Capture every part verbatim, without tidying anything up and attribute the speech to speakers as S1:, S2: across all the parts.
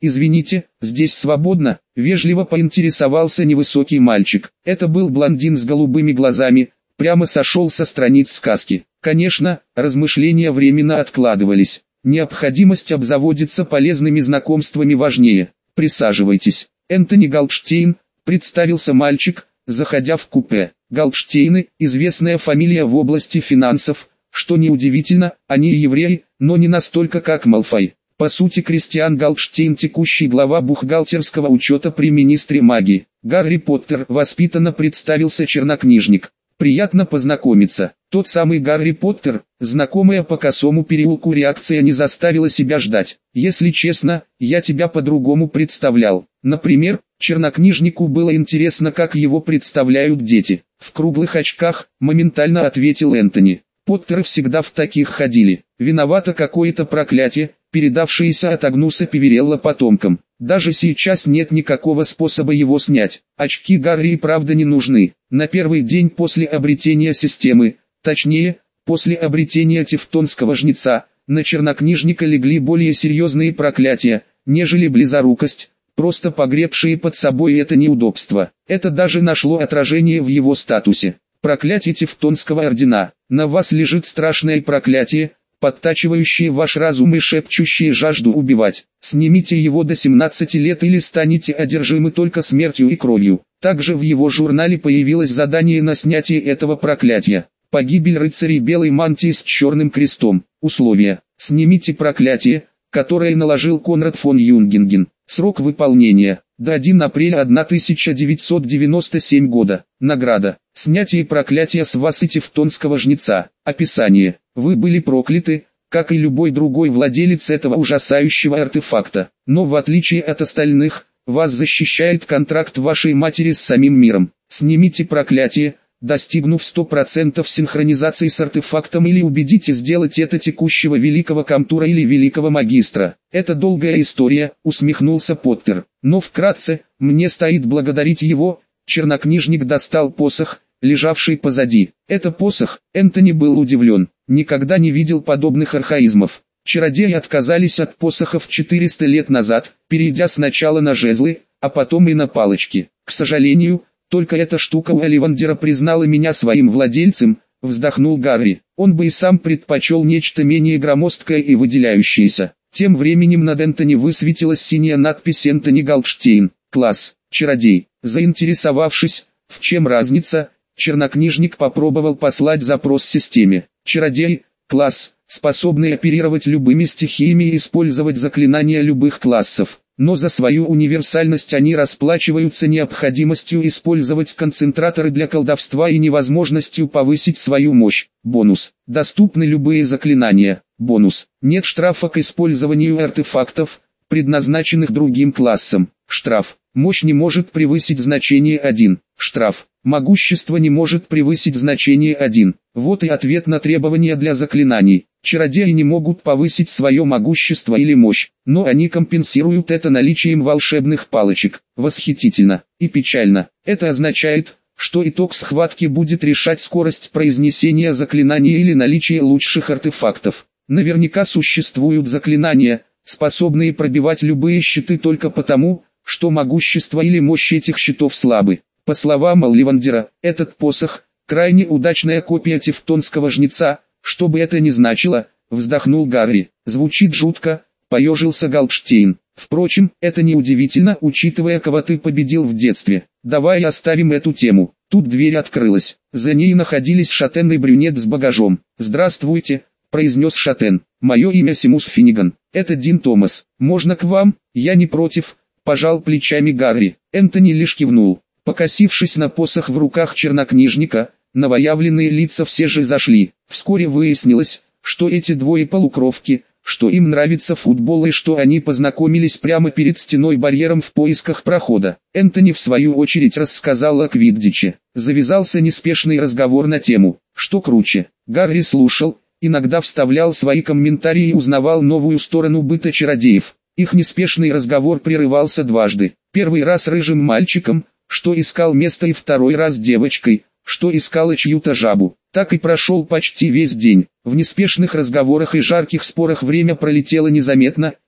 S1: «Извините, здесь свободно?» – вежливо поинтересовался невысокий мальчик. Это был блондин с голубыми глазами, прямо сошел со страниц сказки. Конечно, размышления временно откладывались. Необходимость обзаводиться полезными знакомствами важнее. «Присаживайтесь». Энтони Голдштейн, представился мальчик, заходя в купе. Голдштейны – известная фамилия в области финансов, что неудивительно, они евреи, но не настолько как Малфой. По сути, Кристиан Голдштейн – текущий глава бухгалтерского учета при министре магии. Гарри Поттер, воспитанно представился чернокнижник. «Приятно познакомиться». Тот самый Гарри Поттер, знакомая по косому переулку реакция не заставила себя ждать. «Если честно, я тебя по-другому представлял. Например, чернокнижнику было интересно, как его представляют дети». «В круглых очках», моментально ответил Энтони. «Поттеры всегда в таких ходили. Виновато какое-то проклятие, передавшееся от Агнуса Пиверелла потомкам. Даже сейчас нет никакого способа его снять. Очки Гарри и правда не нужны. На первый день после обретения системы, точнее, после обретения тевтонского жнеца, на чернокнижника легли более серьезные проклятия, нежели близорукость, просто погребшие под собой это неудобство. Это даже нашло отражение в его статусе. Проклятие Тевтонского ордена. На вас лежит страшное проклятие, подтачивающее ваш разум и шепчущее жажду убивать. Снимите его до семнадцати лет или станете одержимы только смертью и кровью. Также в его журнале появилось задание на снятие этого проклятия. Погибель рыцарей белой мантии с черным крестом. Условия. Снимите проклятие, которое наложил Конрад фон Юнгенген. Срок выполнения. До первого апреля тысяча девятьсот девяносто седьмого года. Награда. Снятие проклятия с вас и тевтонского жнеца. Описание. Вы были прокляты, как и любой другой владелец этого ужасающего артефакта. Но в отличие от остальных, вас защищает контракт вашей матери с самим миром. Снимите проклятие, достигнув сто процентов синхронизации с артефактом, или убедите сделать это текущего великого комтура или великого магистра. Это долгая история, усмехнулся Поттер. Но вкратце, мне стоит благодарить его. Чернокнижник достал посох, лежавший позади. Это посох. Энтони был удивлен. Никогда не видел подобных архаизмов. Чародеи отказались от посохов четыреста лет назад, перейдя сначала на жезлы, а потом и на палочки. К сожалению, только эта штука у Оливандера признала меня своим владельцем, вздохнул Гарри. Он бы и сам предпочел нечто менее громоздкое и выделяющееся. Тем временем над Энтони высветилась синяя надпись «Энтони Голдштейн, класс, чародей». Заинтересовавшись, в чем разница, чернокнижник попробовал послать запрос системе. Чародей, класс, способный оперировать любыми стихиями и использовать заклинания любых классов. Но за свою универсальность они расплачиваются необходимостью использовать концентраторы для колдовства и невозможностью повысить свою мощь. Бонус. Доступны любые заклинания. Бонус. Нет штрафа к использованию артефактов, предназначенных другим классам. Штраф. Мощь не может превысить значение один. Штраф. Могущество не может превысить значение один. Вот и ответ на требования для заклинаний. Чародеи не могут повысить свое могущество или мощь, но они компенсируют это наличием волшебных палочек. Восхитительно и печально. Это означает, что итог схватки будет решать скорость произнесения заклинания или наличие лучших артефактов. Наверняка существуют заклинания, способные пробивать любые щиты только потому, что могущество или мощь этих щитов слабы. По словам Оливандера, этот посох – крайне удачная копия тевтонского жнеца, что бы это ни значило, вздохнул Гарри. Звучит жутко, поежился Голдштейн. Впрочем, это не удивительно, учитывая, кого ты победил в детстве. Давай оставим эту тему. Тут дверь открылась. За ней находились Шатен и брюнет с багажом. «Здравствуйте», – произнес Шатен. «Мое имя Симус Финниган. Это Дин Томас. Можно к вам? Я не против», – пожал плечами Гарри. Энтони лишь кивнул. Покосившись на посох в руках чернокнижника, новоявленные лица все же зашли. Вскоре выяснилось, что эти двое полукровки, что им нравится футбол и что они познакомились прямо перед стеной-барьером в поисках прохода. Энтони в свою очередь рассказал о квиддиче. Завязался неспешный разговор на тему, что круче. Гарри слушал, иногда вставлял свои комментарии и узнавал новую сторону быта чародеев. Их неспешный разговор прерывался дважды. Первый раз рыжим мальчиком, что искал место, и второй раз девочкой, что искала чью-то жабу. Так и прошел почти весь день. В неспешных разговорах и жарких спорах время пролетело незаметно,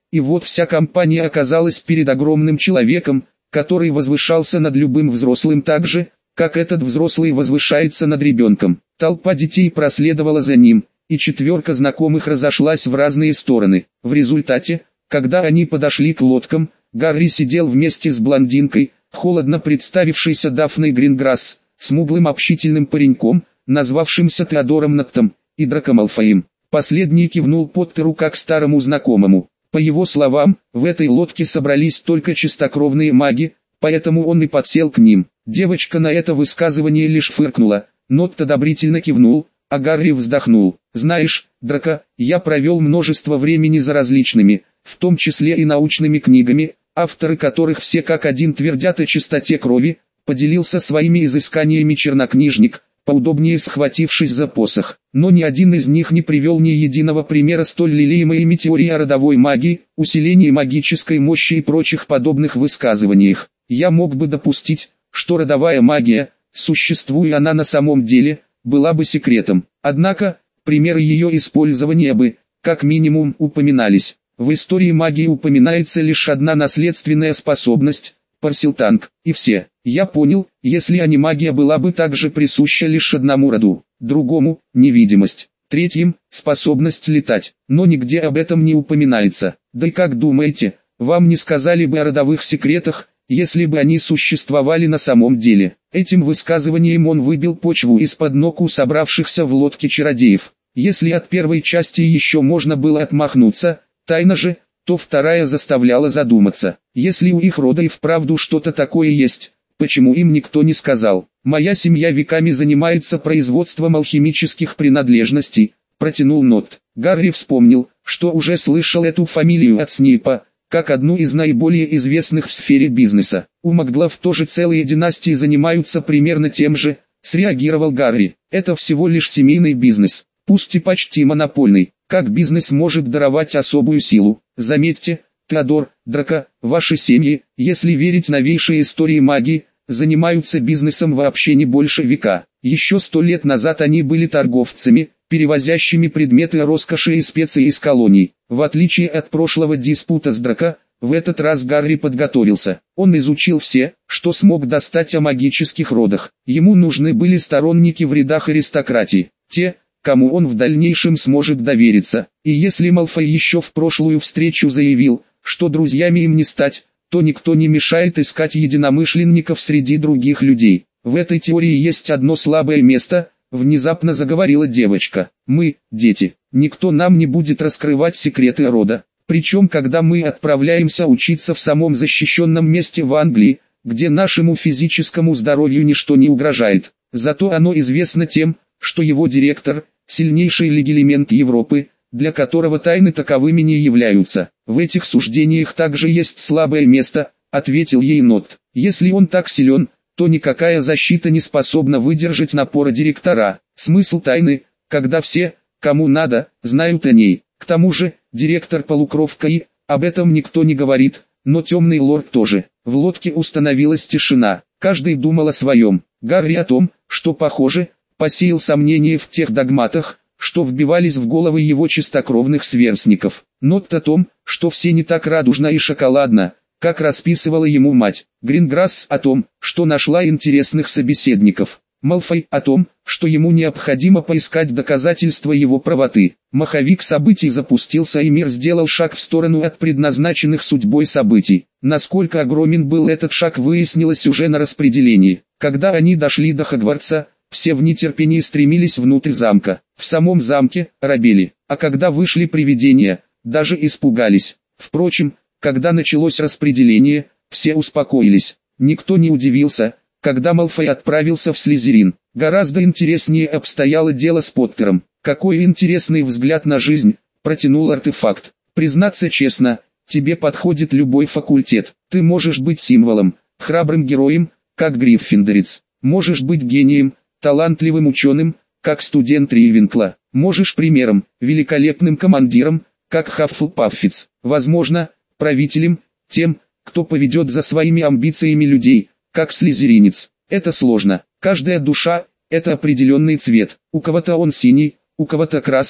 S1: и вот вся компания оказалась перед огромным человеком, который возвышался над любым взрослым так же, как этот взрослый возвышается над ребенком. Толпа детей проследовала за ним, и четверка знакомых разошлась в разные стороны. В результате, когда они подошли к лодкам, Гарри сидел вместе с блондинкой, холодно представившейся Дафной Гринграсс, смуглым общительным пареньком, назвавшимся Теодором Ноттом, и Драко Малфоем. Последний кивнул Поттеру как старому знакомому. По его словам, в этой лодке собрались только чистокровные маги, поэтому он и подсел к ним. Девочка на это высказывание лишь фыркнула, Нотт одобрительно кивнул, а Гарри вздохнул. «Знаешь, Драко, я провел множество времени за различными, в том числе и научными книгами, авторы которых все как один твердят о чистоте крови», поделился своими изысканиями чернокнижник, поудобнее схватившись за посох. Но ни один из них не привел ни единого примера столь лелеемой ими теории о родовой магии, усилении магической мощи и прочих подобных высказываниях. Я мог бы допустить, что родовая магия, существуя она на самом деле, была бы секретом. Однако, примеры ее использования бы, как минимум, упоминались. В истории магии упоминается лишь одна наследственная способность – Парсилтанг, и все. Я понял, если анимагия была бы также присуща лишь одному роду, другому – невидимость, третьим – способность летать, но нигде об этом не упоминается. Да и как думаете, вам не сказали бы о родовых секретах, если бы они существовали на самом деле? Этим высказыванием он выбил почву из-под ног у собравшихся в лодке чародеев. Если от первой части еще можно было отмахнуться, тайна же, то вторая заставляла задуматься. Если у их рода и вправду что-то такое есть, почему им никто не сказал? «Моя семья веками занимается производством алхимических принадлежностей», протянул Нотт. Гарри вспомнил, что уже слышал эту фамилию от Снейпа, как одну из наиболее известных в сфере бизнеса. «У Макглов тоже целые династии занимаются примерно тем же», среагировал Гарри. «Это всего лишь семейный бизнес, пусть и почти монопольный. Как бизнес может даровать особую силу? Заметьте, Теодор, Драко, ваши семьи, если верить новейшей истории магии, занимаются бизнесом вообще не больше века. Еще сто лет назад они были торговцами, перевозящими предметы роскоши и специи из колоний. В отличие от прошлого диспута с Драко, в этот раз Гарри подготовился. Он изучил все, что смог достать о магических родах. Ему нужны были сторонники в рядах аристократии, те, кому он в дальнейшем сможет довериться. И если Малфой еще в прошлую встречу заявил, что друзьями им не стать, то никто не мешает искать единомышленников среди других людей. В этой теории есть одно слабое место, внезапно заговорила девочка. Мы, дети, никто нам не будет раскрывать секреты рода. Причем когда мы отправляемся учиться в самом защищенном месте в Англии, где нашему физическому здоровью ничто не угрожает. Зато оно известно тем, что его директор – сильнейший легилимент Европы, для которого тайны таковыми не являются. В этих суждениях также есть слабое место, ответил ей Нотт. Если он так силен, то никакая защита не способна выдержать напора директора. Смысл тайны, когда все, кому надо, знают о ней. К тому же, директор полукровка и, об этом никто не говорит, но темный лорд тоже. В лодке установилась тишина, каждый думал о своем. Гарри о том, что похоже, посеял сомнения в тех догматах, что вбивались в головы его чистокровных сверстников. Нотт о том, что все не так радужно и шоколадно, как расписывала ему мать. Гринграсс о том, что нашла интересных собеседников. Малфой о том, что ему необходимо поискать доказательства его правоты. Маховик событий запустился, и мир сделал шаг в сторону от предназначенных судьбой событий. Насколько огромен был этот шаг, выяснилось уже на распределении. Когда они дошли до Хогвартса, все в нетерпении стремились внутрь замка. В самом замке робели, а когда вышли привидения, даже испугались. Впрочем, когда началось распределение, все успокоились. Никто не удивился, когда Малфой отправился в Слизерин. Гораздо интереснее обстояло дело с Поттером. «Какой интересный взгляд на жизнь», — протянул артефакт. «Признаться честно, тебе подходит любой факультет. Ты можешь быть символом, храбрым героем, как Гриффиндорец. Можешь быть гением, талантливым ученым, как студент Ривенкла. Можешь примером, великолепным командиром, как Хаффлпаффиц. Возможно, правителем, тем, кто поведет за своими амбициями людей, как слизеринец. Это сложно. Каждая душа – это определенный цвет. У кого-то он синий, у кого-то красный,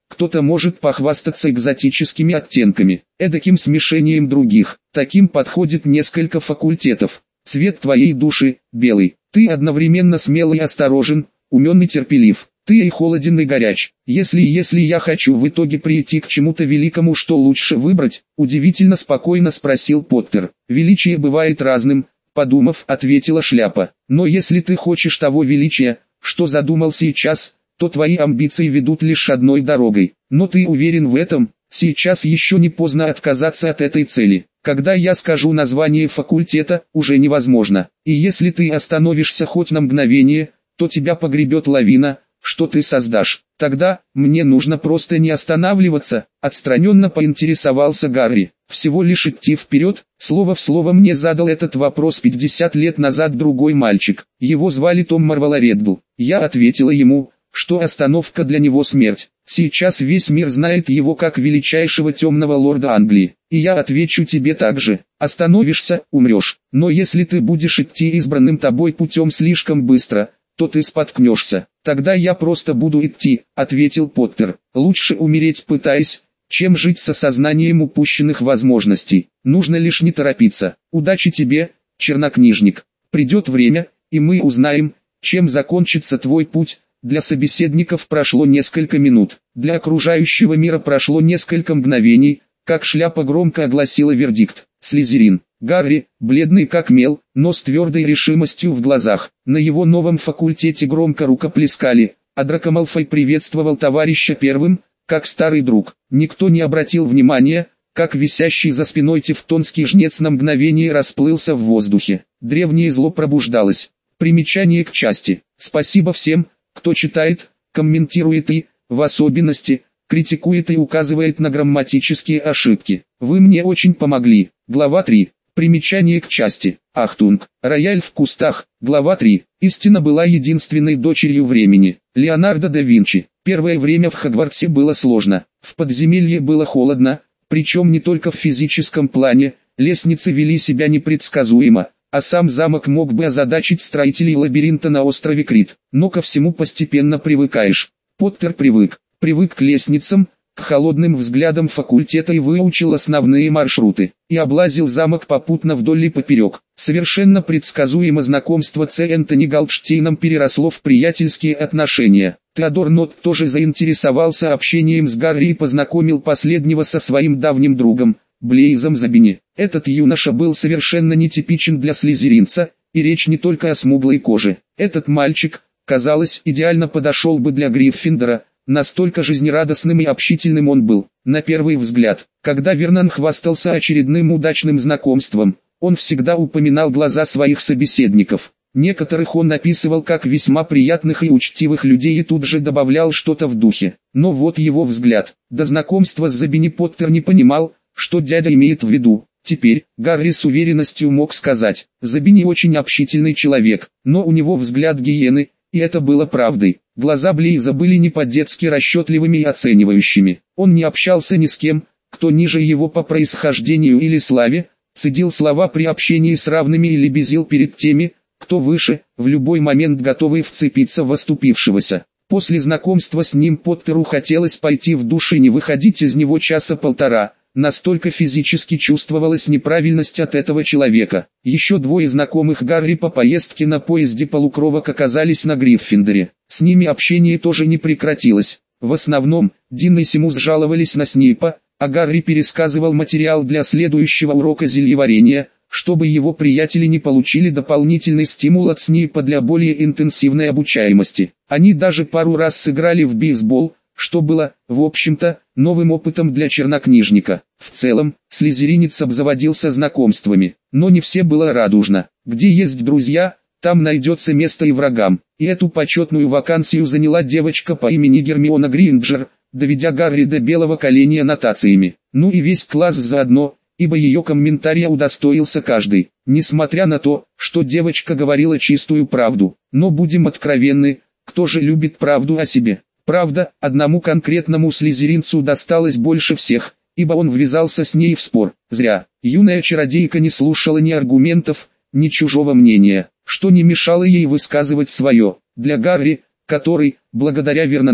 S1: кто-то может похвастаться экзотическими оттенками, эдаким смешением других. Таким подходит несколько факультетов. Цвет твоей души – белый. Ты одновременно смелый и осторожен, умен и терпелив. Ты и холоден и горяч. Если если я хочу в итоге прийти к чему-то великому, что лучше выбрать? Удивительно спокойно спросил Поттер. Величие бывает разным, подумав, ответила Шляпа. Но если ты хочешь того величия, что задумал сейчас, то твои амбиции ведут лишь одной дорогой. Но ты уверен в этом? Сейчас еще не поздно отказаться от этой цели. Когда я скажу название факультета, уже невозможно. И если ты остановишься хоть на мгновение, то тебя погребет лавина, что ты создашь. Тогда, мне нужно просто не останавливаться, отстраненно поинтересовался Гарри. Всего лишь идти вперед, слово в слово мне задал этот вопрос пятьдесят лет назад другой мальчик. Его звали Том Марвелореддл. Я ответила ему, что остановка для него смерть. Сейчас весь мир знает его как величайшего темного лорда Англии. И я отвечу тебе так же. Остановишься, умрешь. Но если ты будешь идти избранным тобой путем слишком быстро, то ты споткнешься. Тогда я просто буду идти, ответил Поттер. Лучше умереть пытаясь, чем жить с осознанием упущенных возможностей. Нужно лишь не торопиться. Удачи тебе, чернокнижник. Придет время, и мы узнаем, чем закончится твой путь. Для собеседников прошло несколько минут. Для окружающего мира прошло несколько мгновений, как Шляпа громко огласила вердикт. Слизерин. Гарри, бледный как мел, но с твердой решимостью в глазах. На его новом факультете громко рукоплескали, а Драко Малфой приветствовал товарища первым, как старый друг. Никто не обратил внимания, как висящий за спиной тевтонский жнец на мгновение расплылся в воздухе. Древнее зло пробуждалось. Примечание к части. Спасибо всем, кто читает, комментирует и, в особенности, критикует и указывает на грамматические ошибки. Вы мне очень помогли. Глава три. Примечание к части. Ахтунг. Рояль в кустах. Глава три. Истина была единственной дочерью времени. Леонардо да Винчи. Первое время в Хогвартсе было сложно. В подземелье было холодно, причем не только в физическом плане. Лестницы вели себя непредсказуемо, а сам замок мог бы озадачить строителей лабиринта на острове Крит. Но ко всему постепенно привыкаешь. Поттер привык. Привык к лестницам, к холодным взглядам факультета и выучил основные маршруты. И облазил замок попутно вдоль и поперек. Совершенно предсказуемо знакомство с Энтони Голдштейном переросло в приятельские отношения. Теодор Нотт тоже заинтересовался общением с Гарри и познакомил последнего со своим давним другом, Блейзом Забини. Этот юноша был совершенно нетипичен для слизеринца, и речь не только о смуглой коже. Этот мальчик, казалось, идеально подошел бы для Гриффиндора. Настолько жизнерадостным и общительным он был. На первый взгляд, когда Вернон хвастался очередным удачным знакомством, он всегда упоминал глаза своих собеседников. Некоторых он описывал как весьма приятных и учтивых людей и тут же добавлял что-то в духе. Но вот его взгляд. До знакомства с Забини Поттер не понимал, что дядя имеет в виду. Теперь, Гарри с уверенностью мог сказать, Забини очень общительный человек, но у него взгляд гиены, и это было правдой. Глаза Блейза были не по-детски расчетливыми и оценивающими. Он не общался ни с кем, кто ниже его по происхождению или славе, цедил слова при общении с равными или безил перед теми, кто выше, в любой момент готовый вцепиться в оступившегося. После знакомства с ним Поттеру хотелось пойти в душ и не выходить из него часа полтора. Настолько физически чувствовалась неправильность от этого человека. Еще двое знакомых Гарри по поездке на поезде полукровок оказались на Гриффиндоре. С ними общение тоже не прекратилось. В основном, Дин и Симус жаловались на Снейпа, а Гарри пересказывал материал для следующего урока зельеварения, чтобы его приятели не получили дополнительный стимул от Снейпа для более интенсивной обучаемости. Они даже пару раз сыграли в бейсбол, что было, в общем-то, новым опытом для чернокнижника. В целом, слизеринец обзаводился знакомствами, но не все было радужно. Где есть друзья, там найдется место и врагам. И эту почетную вакансию заняла девочка по имени Гермиона Грейнджер, доведя Гарри до белого коленя нотациями. Ну и весь класс заодно, ибо ее комментария удостоился каждый. Несмотря на то, что девочка говорила чистую правду. Но будем откровенны, кто же любит правду о себе? Правда, одному конкретному слизеринцу досталось больше всех, ибо он ввязался с ней в спор. Зря. Юная чародейка не слушала ни аргументов, ни чужого мнения, что не мешало ей высказывать свое. Для Гарри, который, благодаря Вернону,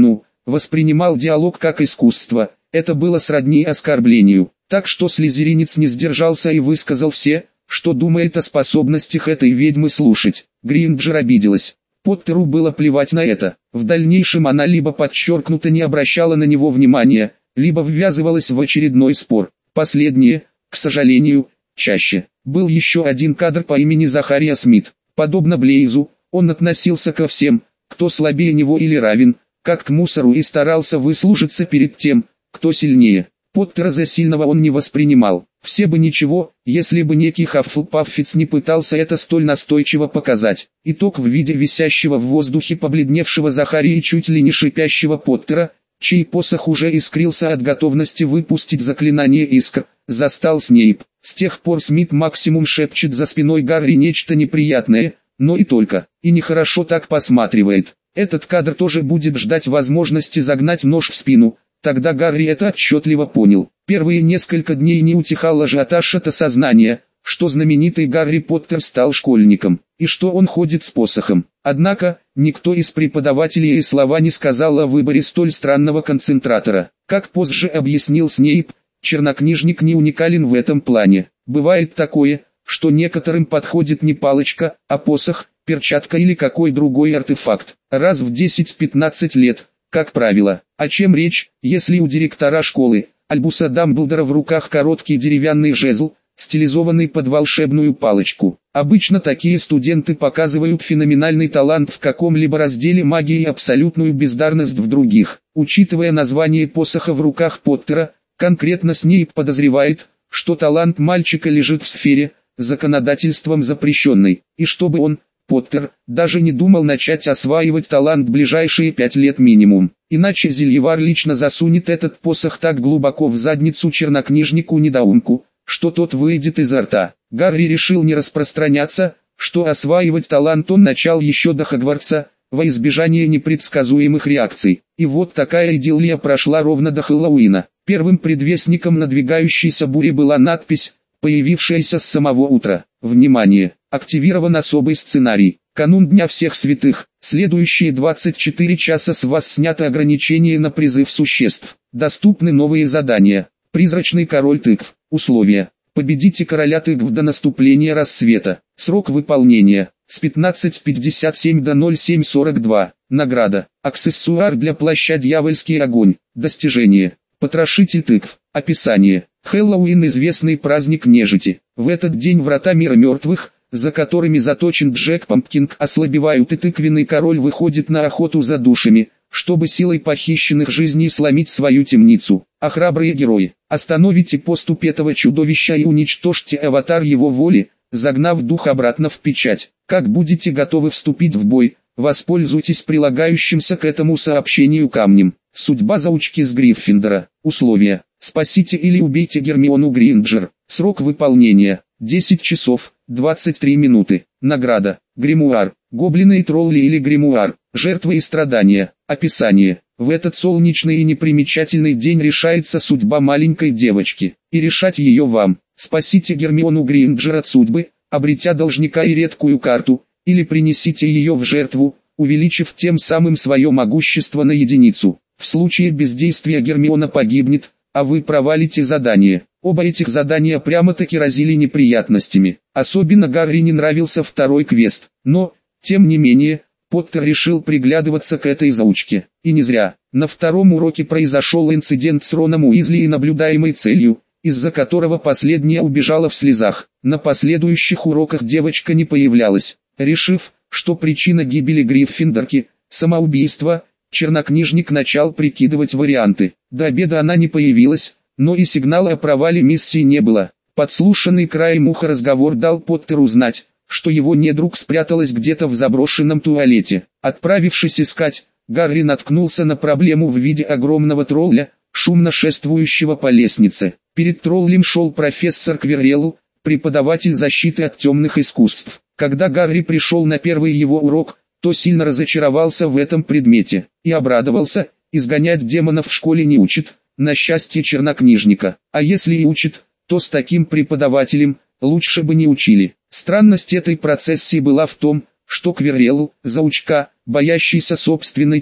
S1: воспринимал диалог как искусство. Это было сродни оскорблению. Так что слизеринец не сдержался и высказал все, что думает о способностях этой ведьмы слушать. Грейнджер обиделась. Поттеру было плевать на это. В дальнейшем она либо подчеркнуто не обращала на него внимания, либо ввязывалась в очередной спор. Последнее, к сожалению, чаще. Был еще один кадр по имени Захария Смит. Подобно Блейзу, он относился ко всем, кто слабее него или равен, как к мусору и старался выслужиться перед тем, кто сильнее. Поттера за сильного он не воспринимал. Все бы ничего, если бы некий Хаффлпаффиц не пытался это столь настойчиво показать. Итог в виде висящего в воздухе побледневшего Захарии и чуть ли не шипящего Поттера, чей посох уже искрился от готовности выпустить заклинание искр, застал Снейп. С тех пор Смит максимум шепчет за спиной Гарри нечто неприятное, но и только, и нехорошо так посматривает. Этот кадр тоже будет ждать возможности загнать нож в спину. Тогда Гарри это отчетливо понял. Первые несколько дней не утихал ажиотаж от осознания, что знаменитый Гарри Поттер стал школьником, и что он ходит с посохом. Однако, никто из преподавателей и слова не сказал о выборе столь странного концентратора. Как позже объяснил Снейп, чернокнижник не уникален в этом плане. Бывает такое, что некоторым подходит не палочка, а посох, перчатка или какой другой артефакт. Раз в десять-пятнадцать лет, как правило. О чем речь, если у директора школы, Альбуса Дамблдора, в руках короткий деревянный жезл, стилизованный под волшебную палочку? Обычно такие студенты показывают феноменальный талант в каком-либо разделе магии и абсолютную бездарность в других. Учитывая название посоха в руках Поттера, конкретно Снейп подозревает, что талант мальчика лежит в сфере, законодательством запрещенной, и чтобы он, Поттер, даже не думал начать осваивать талант ближайшие пять лет минимум. Иначе Зельевар лично засунет этот посох так глубоко в задницу чернокнижнику-недоумку, что тот выйдет изо рта. Гарри решил не распространяться, что осваивать талант он начал еще до Хогвартса, во избежание непредсказуемых реакций. И вот такая идиллия прошла ровно до Хэллоуина. Первым предвестником надвигающейся бури была надпись, появившаяся с самого утра. Внимание! Активирован особый сценарий. Канун Дня Всех Святых. Следующие двадцать четыре часа с вас снято ограничение на призыв существ. Доступны новые задания. Призрачный король тыкв. Условия. Победите короля тыкв до наступления рассвета. Срок выполнения. С пятнадцать пятьдесят семь до ноль семь сорок два. Награда. Аксессуар для плаща «Дьявольский огонь». Достижение. Потрошитель тыкв. Описание. Хэллоуин – известный праздник нежити. В этот день врата мира мертвых, за которыми заточен Джек Помпкинг, ослабевают, и тыквенный король выходит на охоту за душами, чтобы силой похищенных жизней сломить свою темницу. А храбрые герои, остановите поступь этого чудовища и уничтожьте аватар его воли, загнав дух обратно в печать. Как будете готовы вступить в бой, воспользуйтесь прилагающимся к этому сообщению камнем. Судьба заучки с Гриффиндора. Условия. Спасите или убейте Гермиону Грейнджер. Срок выполнения. десять часов, двадцать три минуты. Награда. Гримуар. Гоблины и тролли или гримуар. Жертвы и страдания. Описание. В этот солнечный и непримечательный день решается судьба маленькой девочки. И решать ее вам. Спасите Гермиону Грейнджер от судьбы, обретя должника и редкую карту, или принесите ее в жертву, увеличив тем самым свое могущество на единицу. В случае бездействия Гермиона погибнет, а вы провалите задание. Оба этих задания прямо-таки разили неприятностями. Особенно Гарри не нравился второй квест. Но, тем не менее, Поттер решил приглядываться к этой заучке. И не зря. На втором уроке произошел инцидент с Роном Уизли и наблюдаемой целью, из-за которого последняя убежала в слезах. На последующих уроках девочка не появлялась. Решив, что причина гибели Гриффиндорки – самоубийство, чернокнижник начал прикидывать варианты. До обеда она не появилась, но и сигнала о провале миссии не было. Подслушанный краем уха разговор дал Поттеру знать, что его недруг спряталась где-то в заброшенном туалете. Отправившись искать, Гарри наткнулся на проблему в виде огромного тролля, шумно шествующего по лестнице. Перед троллем шел профессор Квиррелл, преподаватель защиты от темных искусств. Когда Гарри пришел на первый его урок, то сильно разочаровался в этом предмете, и обрадовался, изгонять демонов в школе не учат, на счастье чернокнижника, а если и учат, то с таким преподавателем, лучше бы не учили. Странность этой процессии была в том, что Квиррелл, заучка, боящийся собственной тени,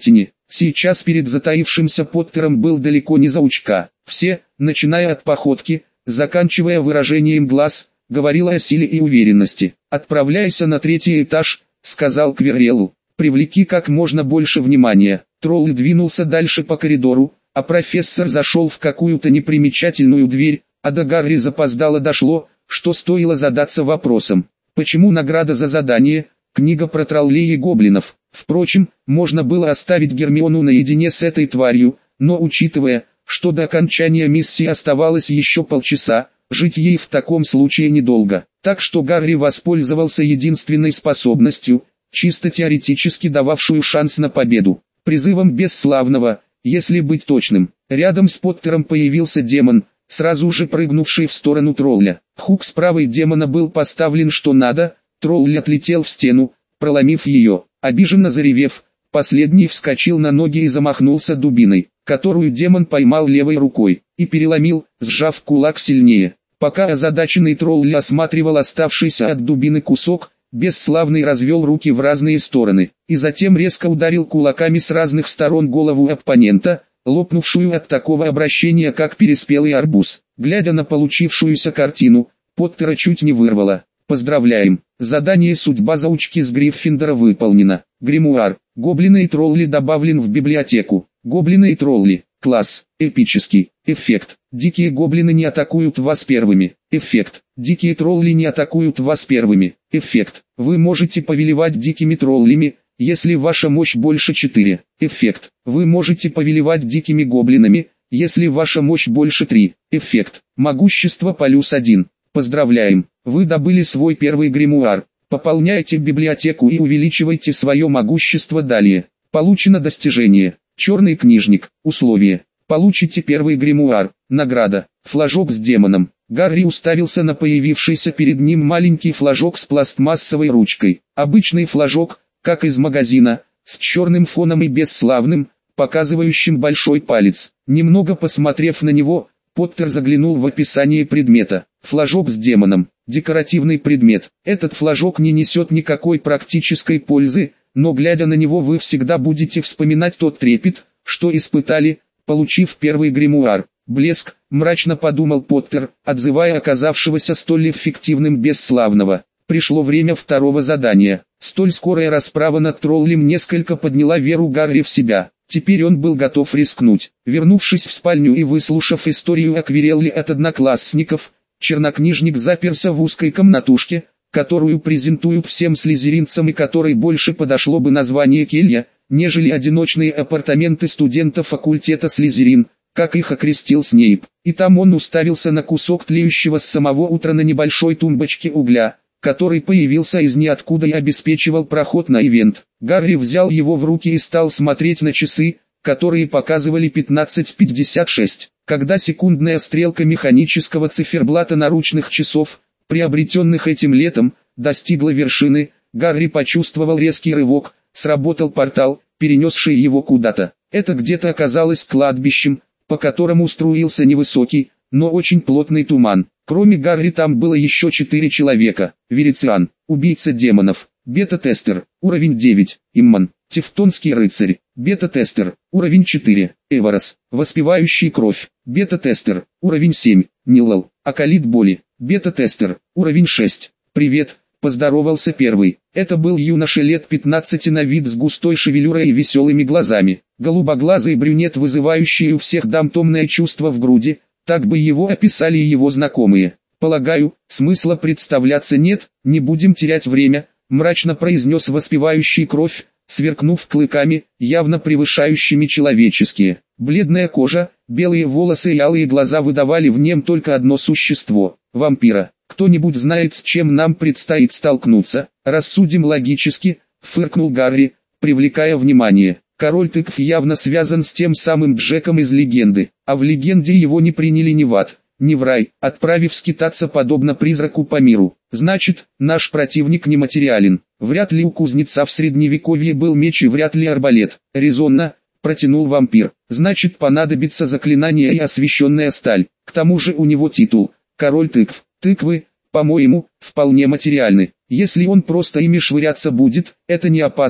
S1: сейчас перед затаившимся Поттером был далеко не заучка. Все, начиная от походки, заканчивая выражением глаз, говорило о силе и уверенности. «Отправляйся на третий этаж», — сказал Квирреллу. «Привлеки как можно больше внимания». Тролль двинулся дальше по коридору, а профессор зашел в какую-то непримечательную дверь, а до Гарри запоздало дошло, что стоило задаться вопросом. Почему награда за задание? Книга про троллей и гоблинов. Впрочем, можно было оставить Гермиону наедине с этой тварью, но учитывая, что до окончания миссии оставалось еще полчаса, жить ей в таком случае недолго. Так что Гарри воспользовался единственной способностью, чисто теоретически дававшую шанс на победу. Призывом бесславного, если быть точным. Рядом с Поттером появился демон, сразу же прыгнувший в сторону тролля. Хук с правой демона был поставлен что надо, тролль отлетел в стену, проломив ее. Обиженно заревев, последний вскочил на ноги и замахнулся дубиной, которую демон поймал левой рукой, и переломил, сжав кулак сильнее. Пока озадаченный тролль осматривал оставшийся от дубины кусок, бесславный развел руки в разные стороны, и затем резко ударил кулаками с разных сторон голову оппонента, лопнувшую от такого обращения как переспелый арбуз. Глядя на получившуюся картину, Поттера чуть не вырвало. Поздравляем! Задание «Судьба заучки» с Гриффиндора выполнено. Гримуар. Гоблины и тролли добавлен в библиотеку. Гоблины и тролли. Класс. Эпический. Эффект. Дикие гоблины не атакуют вас первыми. Эффект. Дикие тролли не атакуют вас первыми. Эффект. Вы можете повелевать дикими троллями, если ваша мощь больше четыре. Эффект. Вы можете повелевать дикими гоблинами, если ваша мощь больше три. Эффект. Могущество плюс один. Поздравляем! Вы добыли свой первый гримуар. Пополняйте библиотеку и увеличивайте свое могущество далее. Получено достижение. Черный книжник. Условие. Получите первый гримуар. Награда. Флажок с демоном. Гарри уставился на появившийся перед ним маленький флажок с пластмассовой ручкой. Обычный флажок, как из магазина, с черным фоном и бесславным, показывающим большой палец. Немного посмотрев на него, Поттер заглянул в описание предмета. Флажок с демоном. Декоративный предмет. Этот флажок не несет никакой практической пользы, но глядя на него вы всегда будете вспоминать тот трепет, что испытали, получив первый гримуар. Блеск, мрачно подумал Поттер, отзывая оказавшегося столь эффективным бесславного. Пришло время второго задания. Столь скорая расправа над троллем несколько подняла веру Гарри в себя. Теперь он был готов рискнуть. Вернувшись в спальню и выслушав историю о Квиррелле от одноклассников, чернокнижник заперся в узкой комнатушке, которую презентуют всем слизеринцам и которой больше подошло бы название келья, нежели одиночные апартаменты студента факультета Слизерин, как их окрестил Снейп. И там он уставился на кусок тлеющего с самого утра на небольшой тумбочке угля, который появился из ниоткуда и обеспечивал проход на ивент. Гарри взял его в руки и стал смотреть на часы, которые показывали пятнадцать пятьдесят шесть. Когда секундная стрелка механического циферблата наручных часов, приобретенных этим летом, достигла вершины, Гарри почувствовал резкий рывок, сработал портал, перенесший его куда-то. Это где-то оказалось кладбищем, по которому струился невысокий, но очень плотный туман. Кроме Гарри там было еще четыре человека. Верициан, убийца демонов, бета-тестер, уровень девять, Имман, Тевтонский рыцарь, бета-тестер, уровень четыре, Эворос, воспевающий кровь, бета-тестер, уровень семь, Нилал, Акалит боли, бета-тестер, уровень шесть. «Привет», — поздоровался первый. Это был юноша лет пятнадцати на вид с густой шевелюрой и веселыми глазами. Голубоглазый брюнет, вызывающий у всех дам томное чувство в груди, так бы его описали его знакомые. «Полагаю, смысла представляться нет, не будем терять время», — мрачно произнес воспевающий кровь, сверкнув клыками, явно превышающими человеческие. Бледная кожа, белые волосы и алые глаза выдавали в нем только одно существо — вампира. «Кто-нибудь знает, с чем нам предстоит столкнуться? Рассудим логически», — фыркнул Гарри, привлекая внимание. Король тыкв явно связан с тем самым Джеком из легенды, а в легенде его не приняли ни в ад, ни в рай, отправив скитаться подобно призраку по миру. Значит, наш противник нематериален. Вряд ли у кузнеца в средневековье был меч и вряд ли арбалет. Резонно, протянул вампир. Значит, понадобится заклинание и освященная сталь. К тому же у него титул «Король тыкв». Тыквы, по-моему, вполне материальны. Если он просто ими швыряться будет, это не опасно,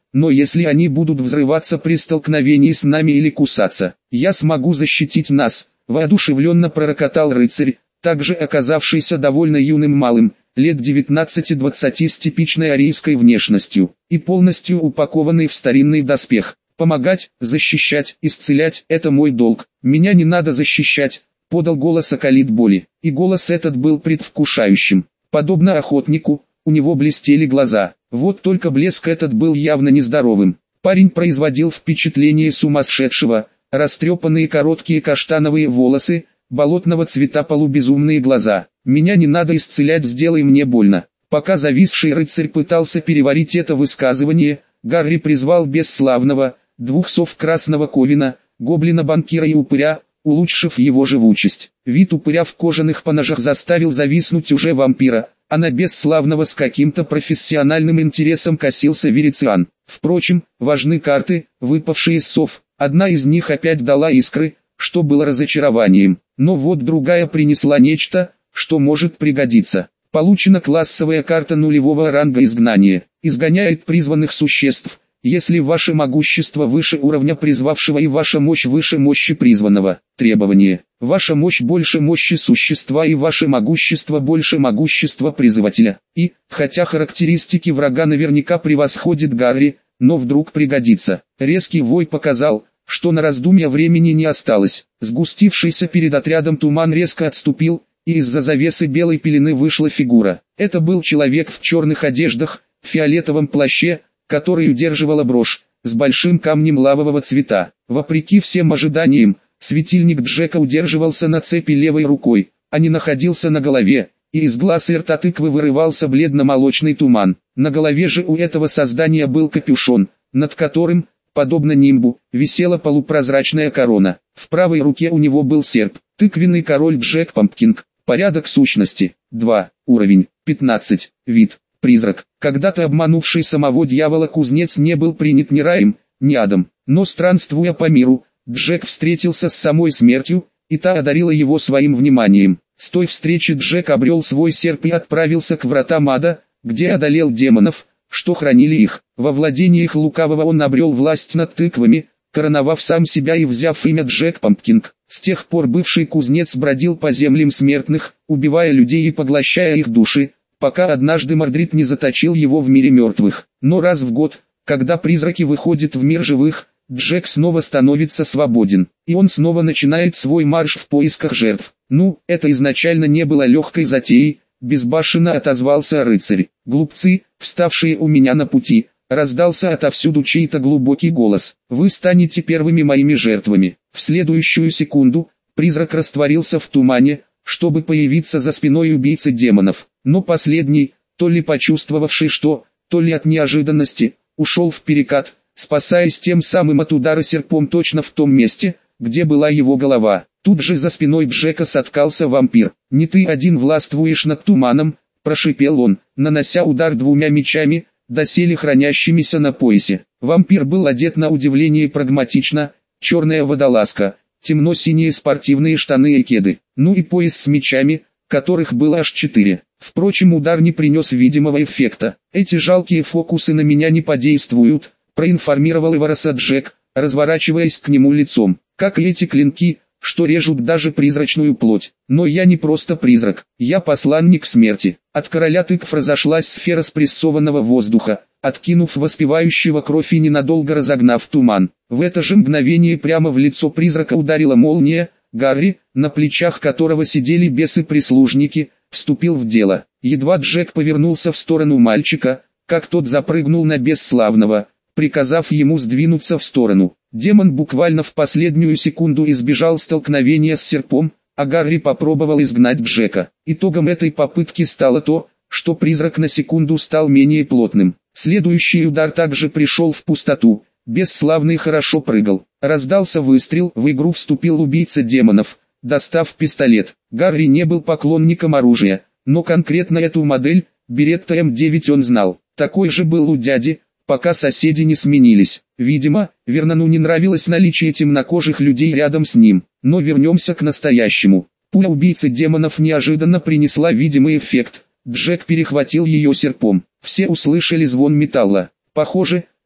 S1: но если они будут взрываться при столкновении с нами или кусаться, я смогу защитить нас», — воодушевленно пророкотал рыцарь, также оказавшийся довольно юным малым, лет девятнадцати-двадцати с типичной арийской внешностью, и полностью упакованный в старинный доспех. «Помогать, защищать, исцелять — это мой долг, меня не надо защищать», — подал голос Акалит боли, и голос этот был предвкушающим. Подобно охотнику, у него блестели глаза, вот только блеск этот был явно нездоровым. Парень производил впечатление сумасшедшего, растрепанные короткие каштановые волосы, болотного цвета полубезумные глаза. «Меня не надо исцелять, сделай мне больно». Пока зависший рыцарь пытался переварить это высказывание, Гарри призвал бесславного, двух сов красного ковина, гоблина-банкира и упыря, улучшив его живучесть. Вид упыря в кожаных поножах заставил зависнуть уже вампира, а на бесславного с каким-то профессиональным интересом косился Верициан. Впрочем, важны карты, выпавшие из сов, одна из них опять дала искры, что было разочарованием, но вот другая принесла нечто, что может пригодиться. Получена классовая карта нулевого ранга изгнания, изгоняет призванных существ, если ваше могущество выше уровня призвавшего и ваша мощь выше мощи призванного. Требование: ваша мощь больше мощи существа и ваше могущество больше могущества призывателя. И, хотя характеристики врага наверняка превосходит Гарри, но вдруг пригодится. Резкий вой показал, что на раздумья времени не осталось. Сгустившийся перед отрядом туман резко отступил, и из-за завесы белой пелены вышла фигура. Это был человек в черных одеждах, в фиолетовом плаще, который удерживала брошь, с большим камнем лавового цвета. Вопреки всем ожиданиям, светильник Джека удерживался на цепи левой рукой, а не находился на голове, и из глаз и рта тыквы вырывался бледно-молочный туман. На голове же у этого создания был капюшон, над которым, подобно нимбу, висела полупрозрачная корона. В правой руке у него был серп. Тыквенный король Джек Пампкинг. Порядок сущности. два. Уровень. пятнадцать. Вид. Призрак. Когда-то обманувший самого дьявола кузнец не был принят ни раем, ни адом. Но странствуя по миру, Джек встретился с самой смертью, и та одарила его своим вниманием. С той встречи Джек обрел свой серп и отправился к вратам ада, где одолел демонов, что хранили их. Во владениях лукавого он обрел власть над тыквами, короновав сам себя и взяв имя Джек Пампкинг. С тех пор бывший кузнец бродил по землям смертных, убивая людей и поглощая их души, пока однажды Мордрид не заточил его в мире мертвых. Но раз в год, когда призраки выходят в мир живых, Джек снова становится свободен, и он снова начинает свой марш в поисках жертв. «Ну, это изначально не было легкой затеей», — безбашенно отозвался рыцарь. «Глупцы, вставшие у меня на пути», — раздался отовсюду чей-то глубокий голос. «Вы станете первыми моими жертвами». В следующую секунду, призрак растворился в тумане, чтобы появиться за спиной убийцы демонов. Но последний, то ли почувствовавший что, то ли от неожиданности, ушел в перекат, спасаясь тем самым от удара серпом точно в том месте, где была его голова. Тут же за спиной Джека соткался вампир. «Не ты один властвуешь над туманом», — прошипел он, нанося удар двумя мечами, доселе хранящимися на поясе. Вампир был одет на удивление прагматично: черная водолазка, темно-синие спортивные штаны и кеды, ну и пояс с мечами, которых было аж четыре. Впрочем, удар не принес видимого эффекта. «Эти жалкие фокусы на меня не подействуют», — проинформировал Ивароса Джек, разворачиваясь к нему лицом. «Как и эти клинки, что режут даже призрачную плоть. Но я не просто призрак, я посланник смерти». От короля тыкв разошлась сфера спрессованного воздуха, откинув воспевающего кровь и ненадолго разогнав туман. В это же мгновение прямо в лицо призрака ударила молния. Гарри, на плечах которого сидели бесы-прислужники, вступил в дело. Едва Джек повернулся в сторону мальчика, как тот запрыгнул на бесславного, приказав ему сдвинуться в сторону. Демон буквально в последнюю секунду избежал столкновения с серпом, а Гарри попробовал изгнать Джека. Итогом этой попытки стало то, что призрак на секунду стал менее плотным. Следующий удар также пришел в пустоту. Бесславный хорошо прыгал. Раздался выстрел, в игру вступил убийца демонов, достав пистолет. Гарри не был поклонником оружия, но конкретно эту модель, Беретта эм девять, он знал. Такой же был у дяди, пока соседи не сменились. Видимо, Вернону не нравилось наличие темнокожих людей рядом с ним. Но вернемся к настоящему. Пуля убийцы демонов неожиданно принесла видимый эффект. Джек перехватил ее серпом. Все услышали звон металла. Похоже,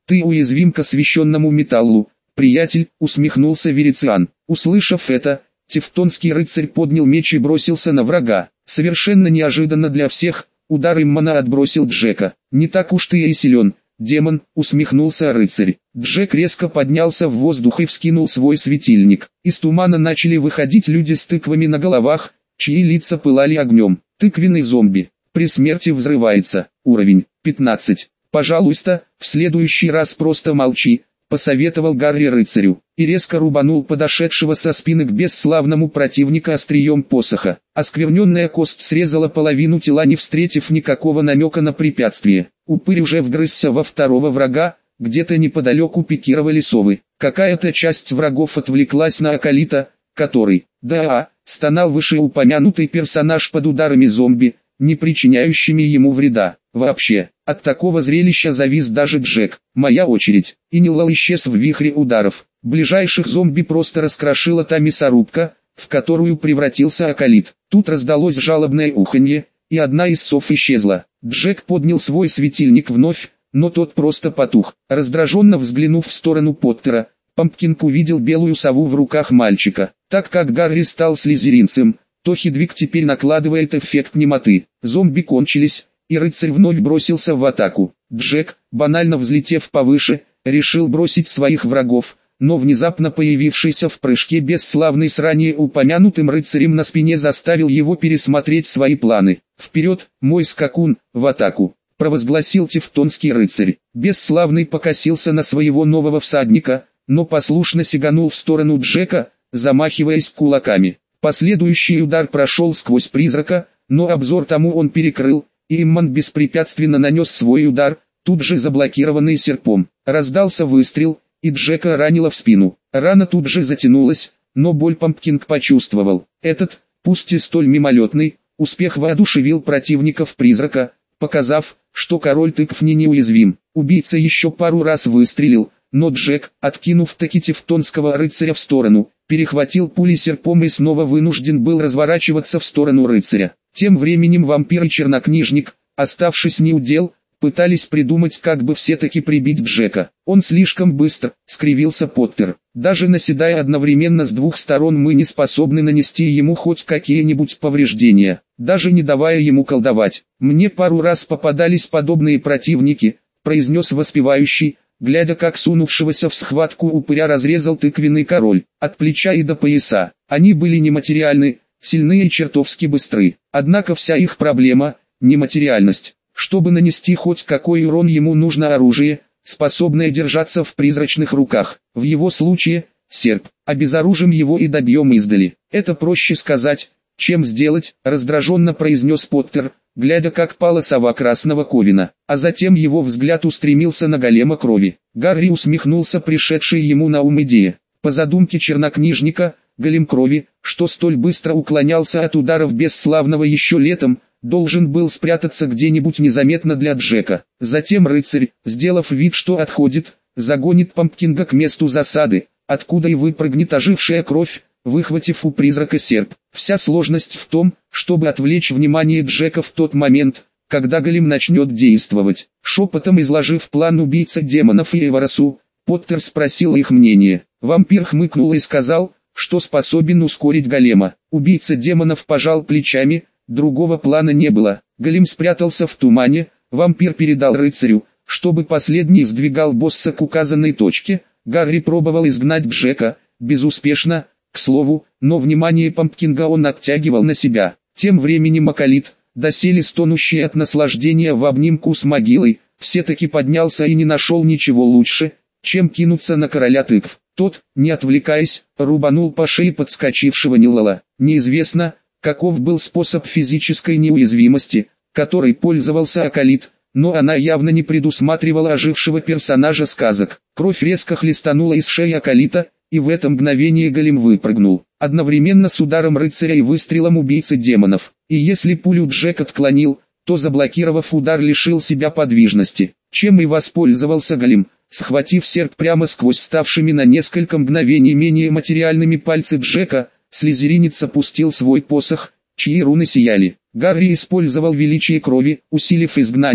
S1: Ты уязвим к освещенному металлу, приятель, усмехнулся Верициан. Услышав это, тевтонский рыцарь поднял меч и бросился на врага. Совершенно неожиданно для всех, удар Иммана отбросил Джека. Не так уж ты и силен, демон, усмехнулся рыцарь. Джек резко поднялся в воздух и вскинул свой светильник. Из тумана начали выходить люди с тыквами на головах, чьи лица пылали огнем. Тыквенный зомби. При смерти взрывается. Уровень пятнадцать. «Пожалуйста, в следующий раз просто молчи», — посоветовал Гарри рыцарю, и резко рубанул подошедшего со спины к бесславному противника острием посоха. Оскверненная кость срезала половину тела, не встретив никакого намека на препятствие. Упырь уже вгрызся во второго врага, где-то неподалеку пикировали совы. Какая-то часть врагов отвлеклась на Акалита, который, да, стонал вышеупомянутый персонаж под ударами зомби, не причиняющими ему вреда. Вообще, от такого зрелища завис даже Джек. Моя очередь. И Нилал исчез в вихре ударов. Ближайших зомби просто раскрошила та мясорубка, в которую превратился Акалит. Тут раздалось жалобное уханье, и одна из сов исчезла. Джек поднял свой светильник вновь, но тот просто потух. Раздраженно взглянув в сторону Поттера, Пампкинг увидел белую сову в руках мальчика. Так как Гарри стал слизеринцем, то Хедвиг теперь накладывает эффект немоты. Зомби кончились, и рыцарь вновь бросился в атаку. Джек, банально взлетев повыше, решил бросить своих врагов, но внезапно появившийся в прыжке бесславный с ранее упомянутым рыцарем на спине заставил его пересмотреть свои планы. «Вперед, мой скакун, в атаку!» — провозгласил тевтонский рыцарь. Бесславный покосился на своего нового всадника, но послушно сиганул в сторону Джека, замахиваясь кулаками. Последующий удар прошел сквозь призрака, но обзор тому он перекрыл, и Имман беспрепятственно нанес свой удар, тут же заблокированный серпом. Раздался выстрел, и Джека ранило в спину. Рана тут же затянулась, но боль Пампкинг почувствовал. Этот, пусть и столь мимолетный, успех воодушевил противников призрака, показав, что король тыкв не неуязвим. Убийца еще пару раз выстрелил, но Джек, откинув таки тевтонского рыцаря в сторону, перехватил пули серпом и снова вынужден был разворачиваться в сторону рыцаря. Тем временем вампир и чернокнижник, оставшись неудел, пытались придумать, как бы все-таки прибить Джека. «Он слишком быстр», — скривился Поттер. «Даже наседая одновременно с двух сторон мы не способны нанести ему хоть какие-нибудь повреждения, даже не давая ему колдовать. Мне пару раз попадались подобные противники», — произнес воспевающий, глядя как сунувшегося в схватку упыря разрезал тыквенный король, от плеча и до пояса. Они были нематериальны, сильны и чертовски быстры. Однако вся их проблема – нематериальность. Чтобы нанести хоть какой урон, ему нужно оружие, способное держаться в призрачных руках. В его случае – серп. Обезоружим его и добьем издали. Это проще сказать, чем сделать, раздраженно произнес Поттер, глядя как пала сова красного ковина. А затем его взгляд устремился на голема крови. Гарри усмехнулся пришедшей ему на ум идее. По задумке чернокнижника, голем крови, что столь быстро уклонялся от ударов бесславного еще летом, должен был спрятаться где-нибудь незаметно для Джека. Затем рыцарь, сделав вид, что отходит, загонит Пампкинга к месту засады, откуда и выпрыгнет ожившая кровь, выхватив у призрака серп. Вся сложность в том, чтобы отвлечь внимание Джека в тот момент, когда голем начнет действовать. Шепотом изложив план убийцы демонов и Эворосу, Поттер спросил их мнение. Вампир хмыкнул и сказал, что способен ускорить голема. Убийца демонов пожал плечами, другого плана не было. Голем спрятался в тумане, вампир передал рыцарю, чтобы последний сдвигал босса к указанной точке. Гарри пробовал изгнать Джека, безуспешно, к слову, но внимание Пампкинга он оттягивал на себя. Тем временем Акалит, доселе стонущий от наслаждения в обнимку с могилой, все-таки поднялся и не нашел ничего лучше, чем кинуться на короля тыкв. Тот, не отвлекаясь, рубанул по шее подскочившего Нилала. Неизвестно, каков был способ физической неуязвимости, которой пользовался Акалит, но она явно не предусматривала ожившего персонажа сказок. Кровь резко хлестанула из шеи Акалита, и в это мгновение голем выпрыгнул, одновременно с ударом рыцаря и выстрелом убийцы демонов. И если пулю Джек отклонил, то заблокировав удар лишил себя подвижности, чем и воспользовался голем, схватив серп прямо сквозь ставшими на несколько мгновений менее материальными пальцы Джека, слизеринец опустил свой посох, чьи руны сияли. Гарри использовал величие крови, усилив изгнание,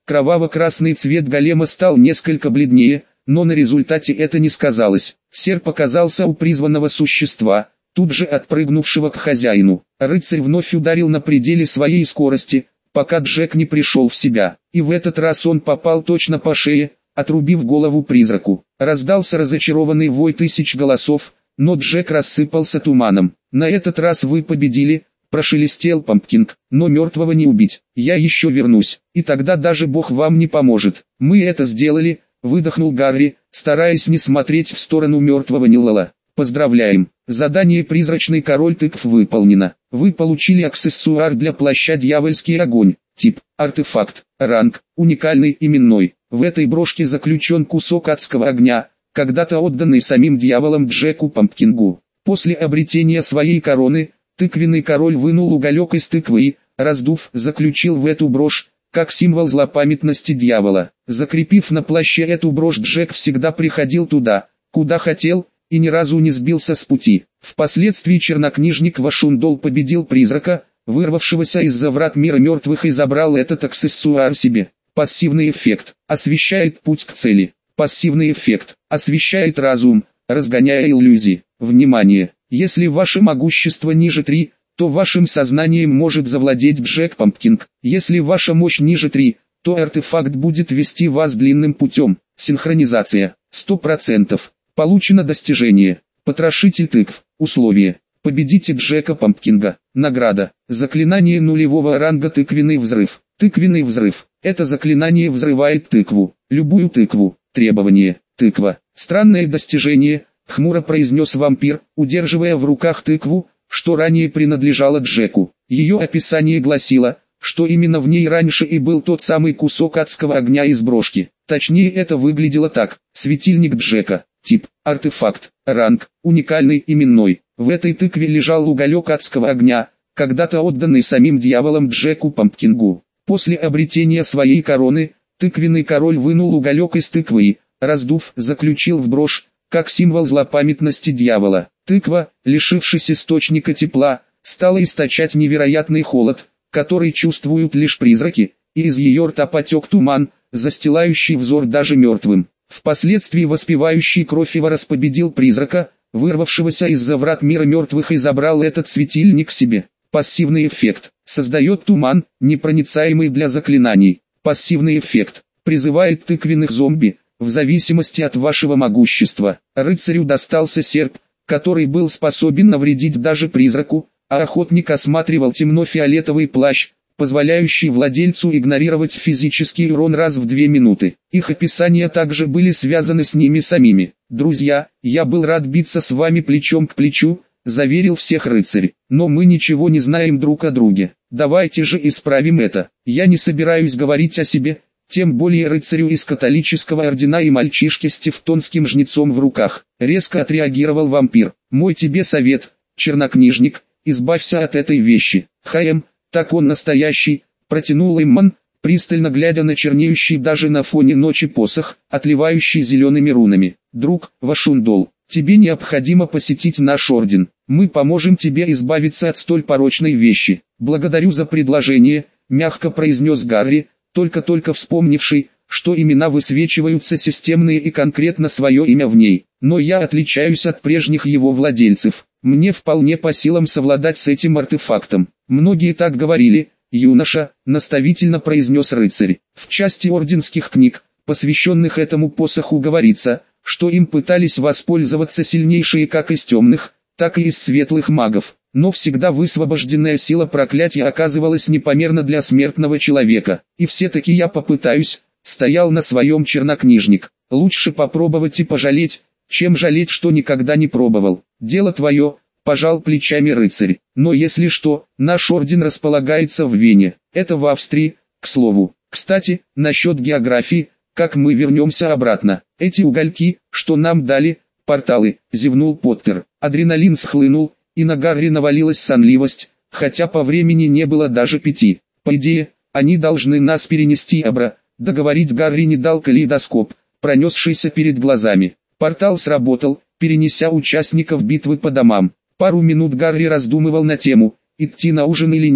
S1: Кроваво-красный цвет голема стал несколько бледнее, но на результате это не сказалось. Серп оказался у призванного существа, тут же отпрыгнувшего к хозяину. Рыцарь вновь ударил на пределе своей скорости, пока Джек не пришел в себя. И в этот раз он попал точно по шее, отрубив голову призраку. Раздался разочарованный вой тысяч голосов, но Джек рассыпался туманом. «На этот раз вы победили», — прошелестел Пампкинг, — «но мертвого не убить. Я еще вернусь, и тогда даже Бог вам не поможет». «Мы это сделали», — выдохнул Гарри, стараясь не смотреть в сторону мертвого Ниллала. «Поздравляем! Задание «Призрачный король тыкв» выполнено. Вы получили аксессуар для плаща «Дьявольский огонь». Тип – артефакт. Ранг – уникальный именной. В этой брошке заключен кусок адского огня, когда-то отданный самим дьяволом Джеку Пампкингу. После обретения своей короны, тыквенный король вынул уголек из тыквы и, раздув, заключил в эту брошь, как символ злопамятности дьявола. Закрепив на плаще эту брошь, Джек всегда приходил туда, куда хотел, и ни разу не сбился с пути. Впоследствии чернокнижник Вашундол победил призрака, вырвавшегося из-за врат мира мертвых, и забрал этот аксессуар себе. Пассивный эффект освещает путь к цели. Пассивный эффект освещает разум, разгоняя иллюзии. Внимание! Если ваше могущество ниже три, то вашим сознанием может завладеть Джек Пампкинг. Если ваша мощь ниже три, то артефакт будет вести вас длинным путем. Синхронизация сто процентов. Получено достижение. Потрошитель тыкв. Условие. Победите Джека Пампкинга. Награда. Заклинание нулевого ранга «Тыквенный взрыв». Тыквенный взрыв. Это заклинание взрывает тыкву. Любую тыкву. Требование. Тыква. Странное достижение, хмуро произнес вампир, удерживая в руках тыкву, что ранее принадлежала Джеку. Ее описание гласило, что именно в ней раньше и был тот самый кусок адского огня из брошки. Точнее, это выглядело так. Светильник Джека. Тип – артефакт. Ранг – уникальный именной. В этой тыкве лежал уголек адского огня, когда-то отданный самим дьяволом Джеку Пампкингу. После обретения своей короны, тыквенный король вынул уголек из тыквы и, раздув, заключил в брошь, как символ злопамятности дьявола. Тыква, лишившись источника тепла, стала источать невероятный холод, который чувствуют лишь призраки, и из ее рта потек туман, застилающий взор даже мертвым. Впоследствии воспевающий кровь Иварас победил призрака, вырвавшегося из-за врат мира мертвых, и забрал этот светильник себе. Пассивный эффект. Создает туман, непроницаемый для заклинаний. Пассивный эффект. Призывает тыквенных зомби, в зависимости от вашего могущества. Рыцарю достался серп, который был способен навредить даже призраку, а охотник осматривал темно-фиолетовый плащ, позволяющий владельцу игнорировать физический урон раз в две минуты. Их описания также были связаны с ними самими. «Друзья, я был рад биться с вами плечом к плечу», — заверил всех рыцарь. «Но мы ничего не знаем друг о друге. Давайте же исправим это. Я не собираюсь говорить о себе, тем более рыцарю из католического ордена и мальчишке с тевтонским жнецом в руках». Резко отреагировал вампир. «Мой тебе совет, чернокнижник, избавься от этой вещи». «Хаем, так он настоящий», — протянул Имман, пристально глядя на чернеющий даже на фоне ночи посох, отливающий зелеными рунами. «Друг, Вашундол, тебе необходимо посетить наш орден. Мы поможем тебе избавиться от столь порочной вещи». «Благодарю за предложение», — мягко произнес Гарри, только-только вспомнивший, что имена высвечиваются системные и конкретно свое имя в ней. «Но я отличаюсь от прежних его владельцев. Мне вполне по силам совладать с этим артефактом». «Многие так говорили, юноша», — наставительно произнес рыцарь. «В части орденских книг, посвященных этому посоху, говорится, что им пытались воспользоваться сильнейшие как из темных, так и из светлых магов. Но всегда высвобожденная сила проклятия оказывалась непомерна для смертного человека. И все-таки я попытаюсь», — стоял на своем чернокнижник. «Лучше попробовать и пожалеть, чем жалеть, что никогда не пробовал. Дело твое», — пожал плечами рыцарь. «Но если что, наш орден располагается в Вене. Это в Австрии, к слову. Кстати, насчет географии, как мы вернемся обратно. Эти угольки, что нам дали, порталы», — зевнул Поттер. Адреналин схлынул, и на Гарри навалилась сонливость, хотя по времени не было даже пяти. «По идее, они должны нас перенести обра», — договорить Гарри не дал калейдоскоп, пронесшийся перед глазами. Портал сработал, перенеся участников битвы по домам. Пару минут Гарри раздумывал на тему, идти на ужин или нет,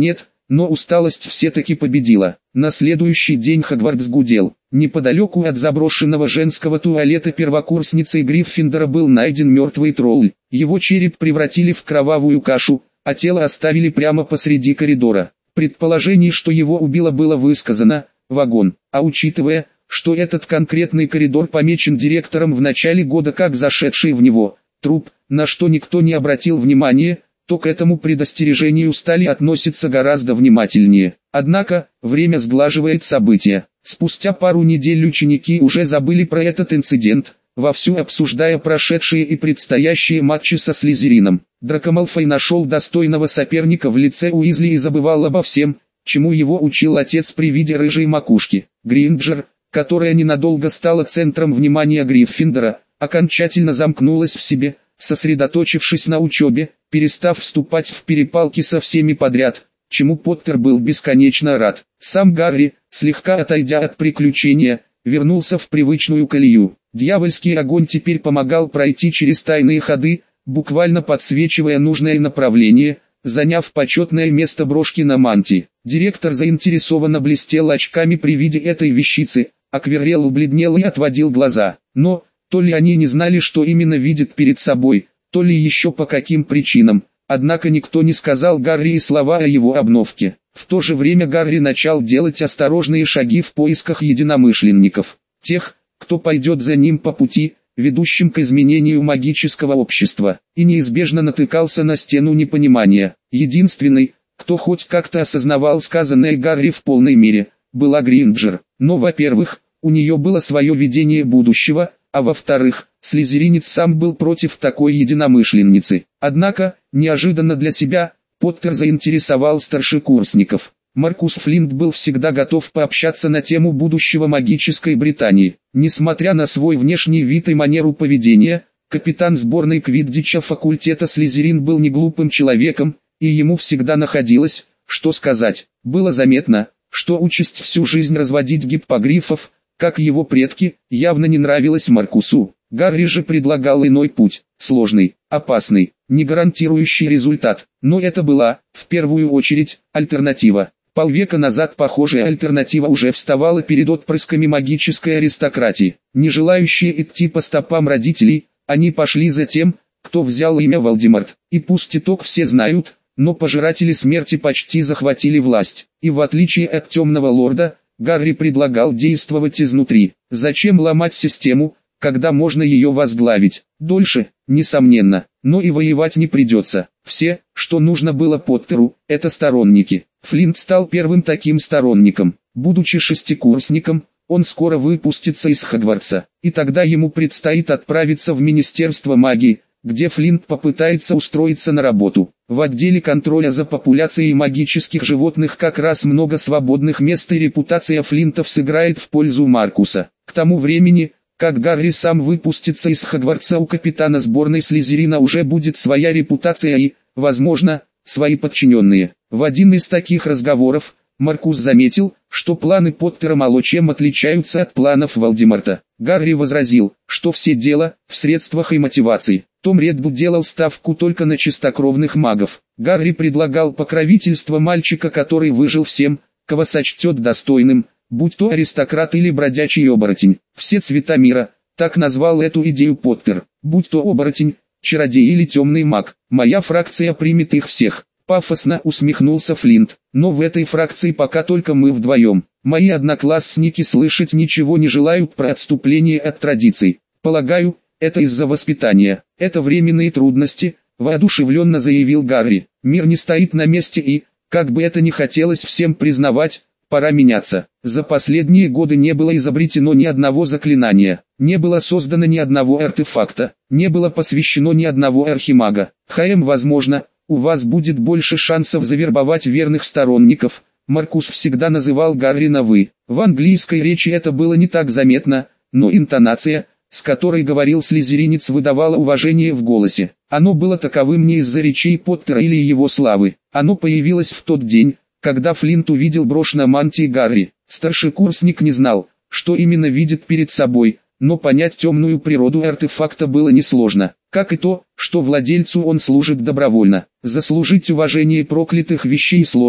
S1: но усталость все-таки победила. На следующий день Хогвартс гудел. Неподалеку от заброшенного женского туалета первокурсницей Гриффиндора был найден мертвый тролль. Его череп превратили в кровавую кашу, а тело оставили прямо посреди коридора. Предположение, что его убило, было высказано: вагон. А учитывая, что этот конкретный коридор помечен директором в начале года как зашедший в него труп, на что никто не обратил внимания, то к этому предостережению стали относиться гораздо внимательнее. Однако, время сглаживает события. Спустя пару недель ученики уже забыли про этот инцидент, вовсю обсуждая прошедшие и предстоящие матчи со Слизерином. Драко Малфой нашел достойного соперника в лице Уизли и забывал обо всем, чему его учил отец при виде рыжей макушки. Гринджер, которая ненадолго стала центром внимания Гриффиндора, окончательно замкнулась в себе, сосредоточившись на учебе, перестав вступать в перепалки со всеми подряд, чему Поттер был бесконечно рад. Сам Гарри, слегка отойдя от приключения, вернулся в привычную колею. Дьявольский огонь теперь помогал пройти через тайные ходы, буквально подсвечивая нужное направление, заняв почетное место брошки на мантии. Директор заинтересованно блестел очками при виде этой вещицы, а Квиррелл бледнел и отводил глаза. Но, то ли они не знали, что именно видят перед собой, то ли еще по каким причинам, однако никто не сказал Гарри и слова о его обновке. В то же время Гарри начал делать осторожные шаги в поисках единомышленников, тех, кто пойдет за ним по пути, ведущим к изменению магического общества, и неизбежно натыкался на стену непонимания. Единственный, кто хоть как-то осознавал сказанное Гарри в полной мере, была Гринджер. Но, во-первых, у нее было свое видение будущего, а во-вторых, слизеринец сам был против такой единомышленницы. Однако, неожиданно для себя, Поттер заинтересовал старшекурсников. Маркус Флинт был всегда готов пообщаться на тему будущего магической Британии. Несмотря на свой внешний вид и манеру поведения, капитан сборной квиддича факультета Слизерин был неглупым человеком, и ему всегда находилось, что сказать. Было заметно, что участь всю жизнь разводить гиппогрифов, как его предки, явно не нравилась Маркусу. Гарри же предлагал иной путь, сложный, опасный, не гарантирующий результат. Но это была, в первую очередь, альтернатива. Полвека назад похожая альтернатива уже вставала перед отпрысками магической аристократии. Не желающие идти по стопам родителей, они пошли за тем, кто взял имя Волдеморт. И пусть итог все знают, но пожиратели смерти почти захватили власть. И в отличие от Темного Лорда, Гарри предлагал действовать изнутри. Зачем ломать систему, когда можно ее возглавить? Дольше, несомненно, но и воевать не придется. Все, что нужно было Поттеру, это сторонники. Флинт стал первым таким сторонником. Будучи шестикурсником, он скоро выпустится из Хогвартса, и тогда ему предстоит отправиться в Министерство магии, где Флинт попытается устроиться на работу. В отделе контроля за популяцией магических животных как раз много свободных мест, и репутация Флинтов сыграет в пользу Маркуса. К тому времени, как Гарри сам выпустится из Хогвартса, у капитана сборной Слизерина уже будет своя репутация и, возможно, свои подчиненные. В один из таких разговоров, Маркус заметил, что планы Поттера мало чем отличаются от планов Волдеморта. Гарри возразил, что все дело в средствах и мотивации. Том Реддл делал ставку только на чистокровных магов. Гарри предлагал покровительство мальчика, который выжил всем, кого сочтет достойным, будь то аристократ или бродячий оборотень. Все цвета мира, так назвал эту идею Поттер. Будь то оборотень, чародей или темный маг, моя фракция примет их всех. Пафосно усмехнулся Флинт. Но в этой фракции пока только мы вдвоем. Мои одноклассники слышать ничего не желают про отступление от традиций. Полагаю, это из-за воспитания. Это временные трудности, воодушевленно заявил Гарри. Мир не стоит на месте и, как бы это ни хотелось всем признавать, пора меняться. За последние годы не было изобретено ни одного заклинания, не было создано ни одного артефакта, не было посвящено ни одного архимага. ХМ, возможно, у вас будет больше шансов завербовать верных сторонников. Маркус всегда называл Гарри на «вы». В английской речи это было не так заметно, но интонация, с которой говорил слизеринец, выдавала уважение в голосе. Оно было таковым не из-за речей Поттера или его славы. Оно появилось в тот день, когда Флинт увидел брошь на мантии Гарри. Старшекурсник не знал, что именно видит перед собой, но понять темную природу артефакта было несложно, как и то, что владельцу он служит добровольно. Заслужить уважение проклятых вещей сложно,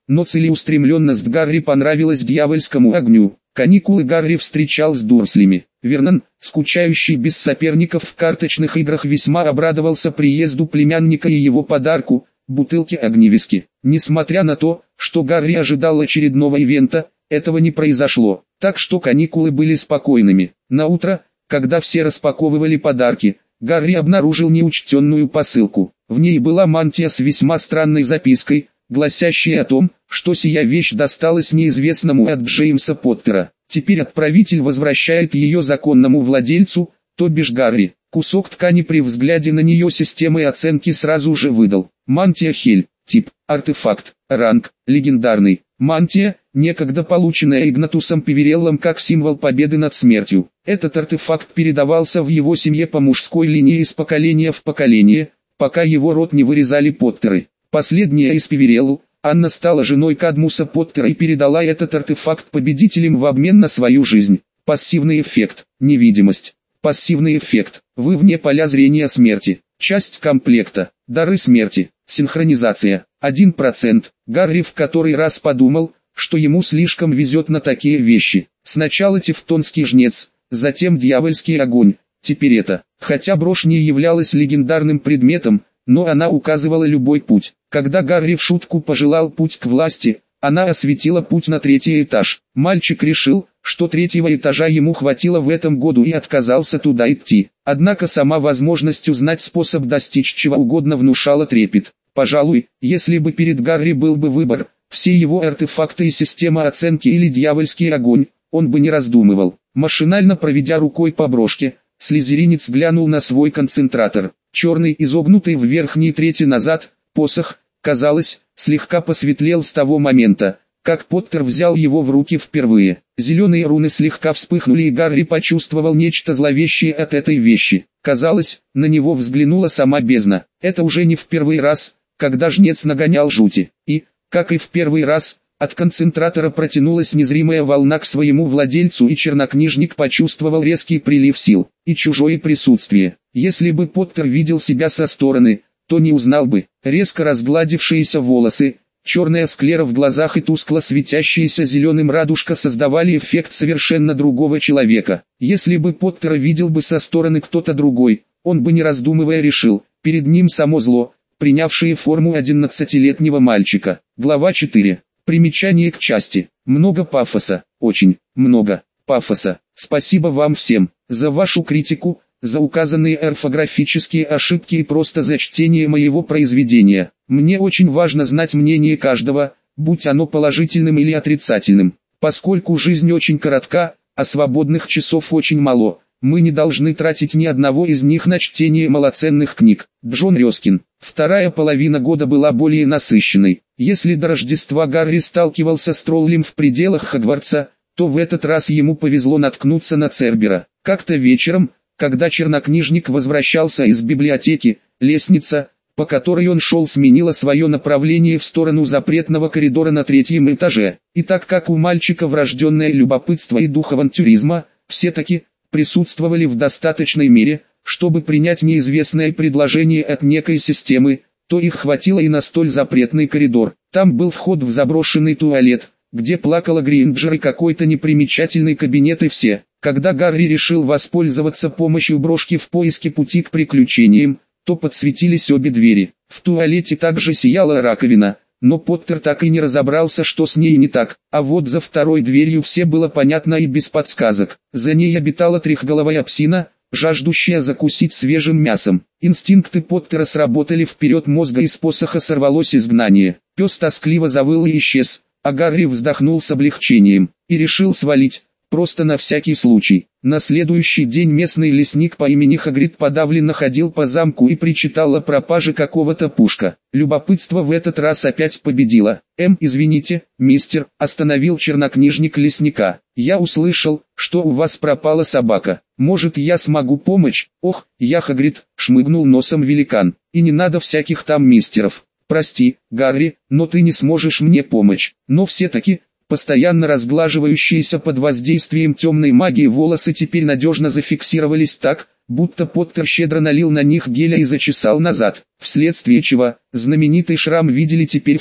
S1: но целеустремленность Гарри понравилась дьявольскому огню. Каникулы Гарри встречал с Дурслями. Вернон, скучающий без соперников в карточных играх, весьма обрадовался приезду племянника и его подарку – бутылке огневиски. Несмотря на то, что Гарри ожидал очередного ивента, этого не произошло, так что каникулы были спокойными. На утро, когда все распаковывали подарки, Гарри обнаружил неучтенную посылку. В ней была мантия с весьма странной запиской, гласящей о том, что сия вещь досталась неизвестному от Джеймса Поттера. Теперь отправитель возвращает ее законному владельцу, то бишь Гарри. Кусок ткани при взгляде на нее системой оценки сразу же выдал. Мантия Хель, тип, артефакт, ранг, легендарный. Мантия, некогда полученная Игнатусом Певереллом как символ победы над смертью. Этот артефакт передавался в его семье по мужской линии из поколения в поколение, пока его род не вырезали Поттеры. Последняя из Певереллу, Анна, стала женой Кадмуса Поттера и передала этот артефакт победителям в обмен на свою жизнь. Пассивный эффект, невидимость. Пассивный эффект, вы вне поля зрения смерти. Часть комплекта, дары смерти, синхронизация, один процент. Гарри в который раз подумал, что ему слишком везет на такие вещи. Сначала тевтонский жнец, затем дьявольский огонь, теперь это. Хотя брошь не являлась легендарным предметом, но она указывала любой путь. Когда Гарри в шутку пожелал путь к власти, она осветила путь на третий этаж. Мальчик решил, что третьего этажа ему хватило в этом году и отказался туда идти. Однако сама возможность узнать способ достичь чего угодно внушала трепет. Пожалуй, если бы перед Гарри был бы выбор, все его артефакты и система оценки или дьявольский огонь, он бы не раздумывал. Машинально проведя рукой по брошке, слизеринец глянул на свой концентратор. Черный, изогнутый в верхней трети назад, посох, казалось, слегка посветлел с того момента, как Поттер взял его в руки впервые. Зеленые руны слегка вспыхнули, и Гарри почувствовал нечто зловещее от этой вещи. Казалось, на него взглянула сама бездна. Это уже не в первый раз, когда жнец нагонял жути. И, как и в первый раз, от концентратора протянулась незримая волна к своему владельцу, и чернокнижник почувствовал резкий прилив сил и чужое присутствие. Если бы Поттер видел себя со стороны, то не узнал бы. Резко разгладившиеся волосы, черная склера в глазах и тускло светящаяся зеленым радужка создавали эффект совершенно другого человека. Если бы Поттера видел бы со стороны кто-то другой, он бы не раздумывая решил, перед ним само зло, принявшее форму одиннадцатилетнего мальчика. Глава четыре. Примечание к части. Много пафоса, очень много пафоса. Спасибо вам всем за вашу критику, за указанные орфографические ошибки и просто за чтение моего произведения. Мне очень важно знать мнение каждого, будь оно положительным или отрицательным. Поскольку жизнь очень коротка, а свободных часов очень мало, мы не должны тратить ни одного из них на чтение малоценных книг. Джон Рёскин. Вторая половина года была более насыщенной. Если до Рождества Гарри сталкивался с троллем в пределах Хогвартса, то в этот раз ему повезло наткнуться на Цербера. Как-то вечером, когда чернокнижник возвращался из библиотеки, лестница, по которой он шел, сменила свое направление в сторону запретного коридора на третьем этаже. И так как у мальчика врожденное любопытство и дух авантюризма, все-таки присутствовали в достаточной мере, чтобы принять неизвестное предложение от некой системы, то их хватило и на столь запретный коридор. Там был вход в заброшенный туалет, где плакала Гринджер, и какой-то непримечательный кабинет, и все. Когда Гарри решил воспользоваться помощью брошки в поиске пути к приключениям, то подсветились обе двери. В туалете также сияла раковина, но Поттер так и не разобрался, что с ней не так. А вот за второй дверью все было понятно и без подсказок. За ней обитала трехголовая псина, жаждущая закусить свежим мясом. Инстинкты Поттера сработали вперед мозга, и с посоха сорвалось изгнание. Пес тоскливо завыл и исчез, а Гарри вздохнул с облегчением и решил свалить, просто на всякий случай. На следующий день местный лесник по имени Хагрид подавленно ходил по замку и причитал о пропаже какого-то пушка. Любопытство в этот раз опять победило. «Эм, извините, мистер», — остановил чернокнижник лесника. «Я услышал, что у вас пропала собака. Может, я смогу помочь?» «Ох, я Хагрид», — шмыгнул носом великан. «И не надо всяких там мистеров. Прости, Гарри, но ты не сможешь мне помочь». Но все-таки, постоянно разглаживающиеся под воздействием темной магии волосы теперь надежно зафиксировались так, будто Поттер щедро налил на них геля и зачесал назад, вследствие чего знаменитый шрам видели теперь все.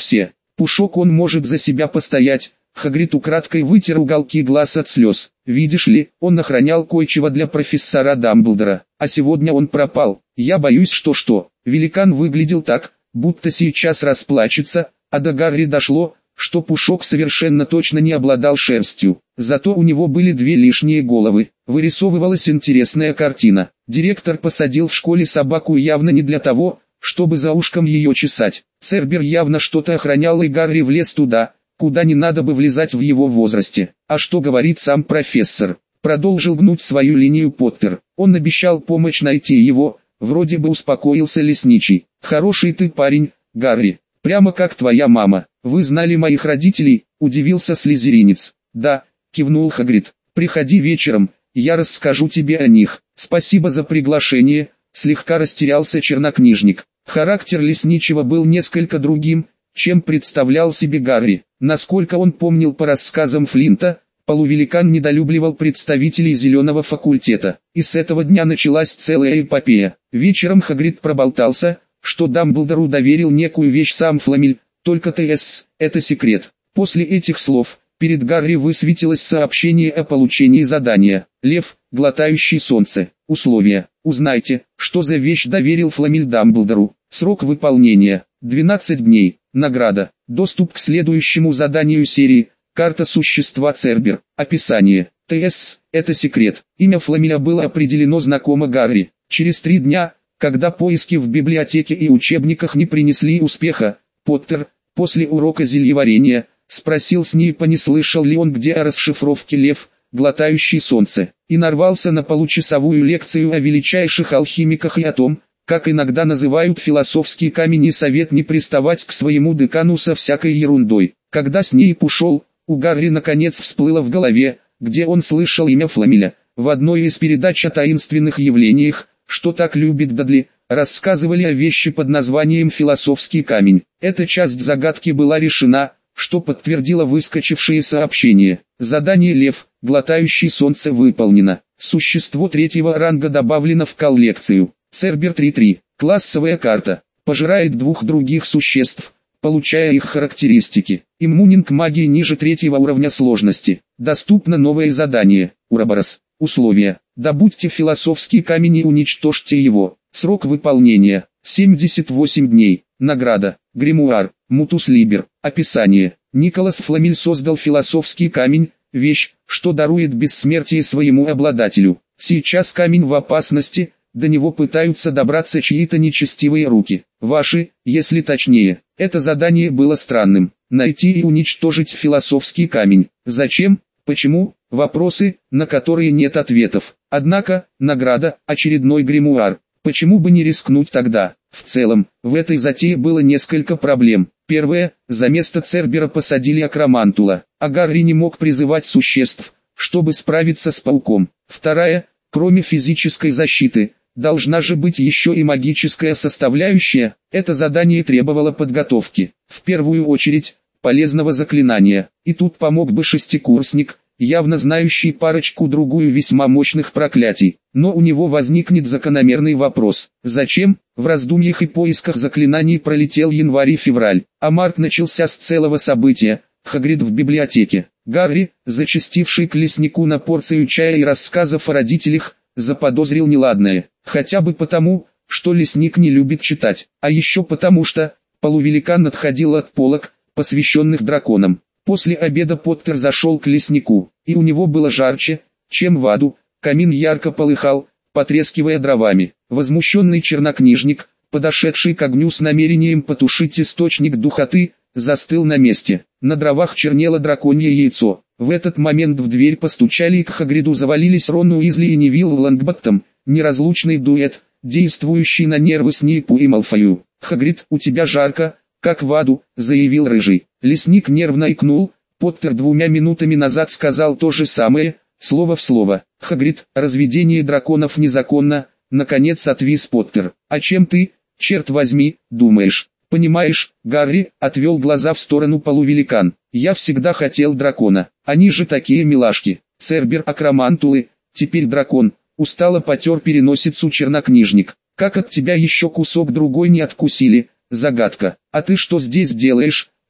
S1: Пушок он может за себя постоять. Хагрид украдкой вытер уголки глаз от слез. Видишь ли, он охранял кое-чего для профессора Дамблдора, а сегодня он пропал. Я боюсь, что что. Великан выглядел так, будто сейчас расплачется, а до Гарри дошло, что Пушок совершенно точно не обладал шерстью. Зато у него были две лишние головы. Вырисовывалась интересная картина. Директор посадил в школе собаку явно не для того, чтобы за ушком ее чесать. Цербер явно что-то охранял, и Гарри влез туда, куда не надо бы влезать в его возрасте. А что говорит сам профессор? Продолжил гнуть свою линию Поттер. Он обещал помочь найти его, вроде бы успокоился лесничий. Хороший ты парень, Гарри, прямо как твоя мама. Вы знали моих родителей? Удивился слизеринец. Да, кивнул Хагрид. Приходи вечером, я расскажу тебе о них. Спасибо за приглашение, слегка растерялся чернокнижник. Характер лесничего был несколько другим, чем представлял себе Гарри. Насколько он помнил по рассказам Флинта, полувеликан недолюбливал представителей зеленого факультета. И с этого дня началась целая эпопея. Вечером Хагрид проболтался, что Дамблдору доверил некую вещь сам Фламель, только ТС, это секрет. После этих слов, перед Гарри высветилось сообщение о получении задания. Лев, глотающий солнце. Условия. Узнайте, что за вещь доверил Фламель Дамблдору. Срок выполнения. двенадцать дней. Награда. Доступ к следующему заданию серии. Карта существа Цербер. Описание. ТС. Это секрет. Имя Фламеля было определено знакомо Гарри. Через три дня, когда поиски в библиотеке и учебниках не принесли успеха, Поттер, после урока зельеварения, спросил Снейпа, не слышал ли он где о расшифровке «Лев, глотающий солнце», и нарвался на получасовую лекцию о величайших алхимиках и о том, как иногда называют философский камень, и совет не приставать к своему декану со всякой ерундой. Когда Снейп ушел, у Гарри наконец всплыло в голове, где он слышал имя Фламеля. В одной из передач о таинственных явлениях, что так любит Дадли, рассказывали о вещи под названием «философский камень». Эта часть загадки была решена, что подтвердило выскочившее сообщение. Задание «Лев, глотающий солнце» выполнено. Существо третьего ранга добавлено в коллекцию. Цербер три три. Классовая карта. Пожирает двух других существ, получая их характеристики. Иммунен к магии ниже третьего уровня сложности. Доступно новое задание. Уроборос. Условия. Добудьте философский камень и уничтожьте его. Срок выполнения. семьдесят восемь дней. Награда. Гримуар. Мутус Либер. Описание. Николас Фламель создал философский камень, вещь, что дарует бессмертие своему обладателю. Сейчас камень в опасности, до него пытаются добраться чьи-то нечестивые руки. Ваши, если точнее. Это задание было странным. Найти и уничтожить философский камень. Зачем? Почему? Вопросы, на которые нет ответов. Однако, награда, очередной гримуар. Почему бы не рискнуть тогда? В целом, в этой затее было несколько проблем. Первое, за место Цербера посадили Акромантула, а Гарри не мог призывать существ, чтобы справиться с пауком. Вторая, кроме физической защиты, должна же быть еще и магическая составляющая. Это задание требовало подготовки. В первую очередь, полезного заклинания. И тут помог бы шестикурсник, явно знающий парочку-другую весьма мощных проклятий. Но у него возникнет закономерный вопрос. Зачем? В раздумьях и поисках заклинаний пролетел январь и февраль, а март начался с целого события – Хагрид в библиотеке. Гарри, зачастивший к леснику на порцию чая и рассказов о родителях, заподозрил неладное. Хотя бы потому, что лесник не любит читать, а еще потому что полувеликан отходил от полок, посвященных драконам. После обеда Поттер зашел к леснику, и у него было жарче, чем в аду. Камин ярко полыхал, потрескивая дровами. Возмущенный чернокнижник, подошедший к огню с намерением потушить источник духоты, застыл на месте. На дровах чернело драконье яйцо. В этот момент в дверь постучали, и к Хагриду завалились Рон Уизли и Невилл Лонгботтом, неразлучный дуэт, действующий на нервы Снейпу и Малфою. «Хагрид, у тебя жарко, как в аду», — заявил Рыжий. Лесник нервно икнул. Поттер двумя минутами назад сказал то же самое, слово в слово. «Хагрид, разведение драконов незаконно», — наконец отвис Поттер. «А чем ты, черт возьми, думаешь?» «Понимаешь, Гарри», — отвел глаза в сторону полувеликан. «Я всегда хотел дракона. Они же такие милашки. Цербер, Акромантулы, теперь дракон». Устало потер переносицу чернокнижник. «Как от тебя еще кусок другой не откусили? Загадка. А ты что здесь делаешь?»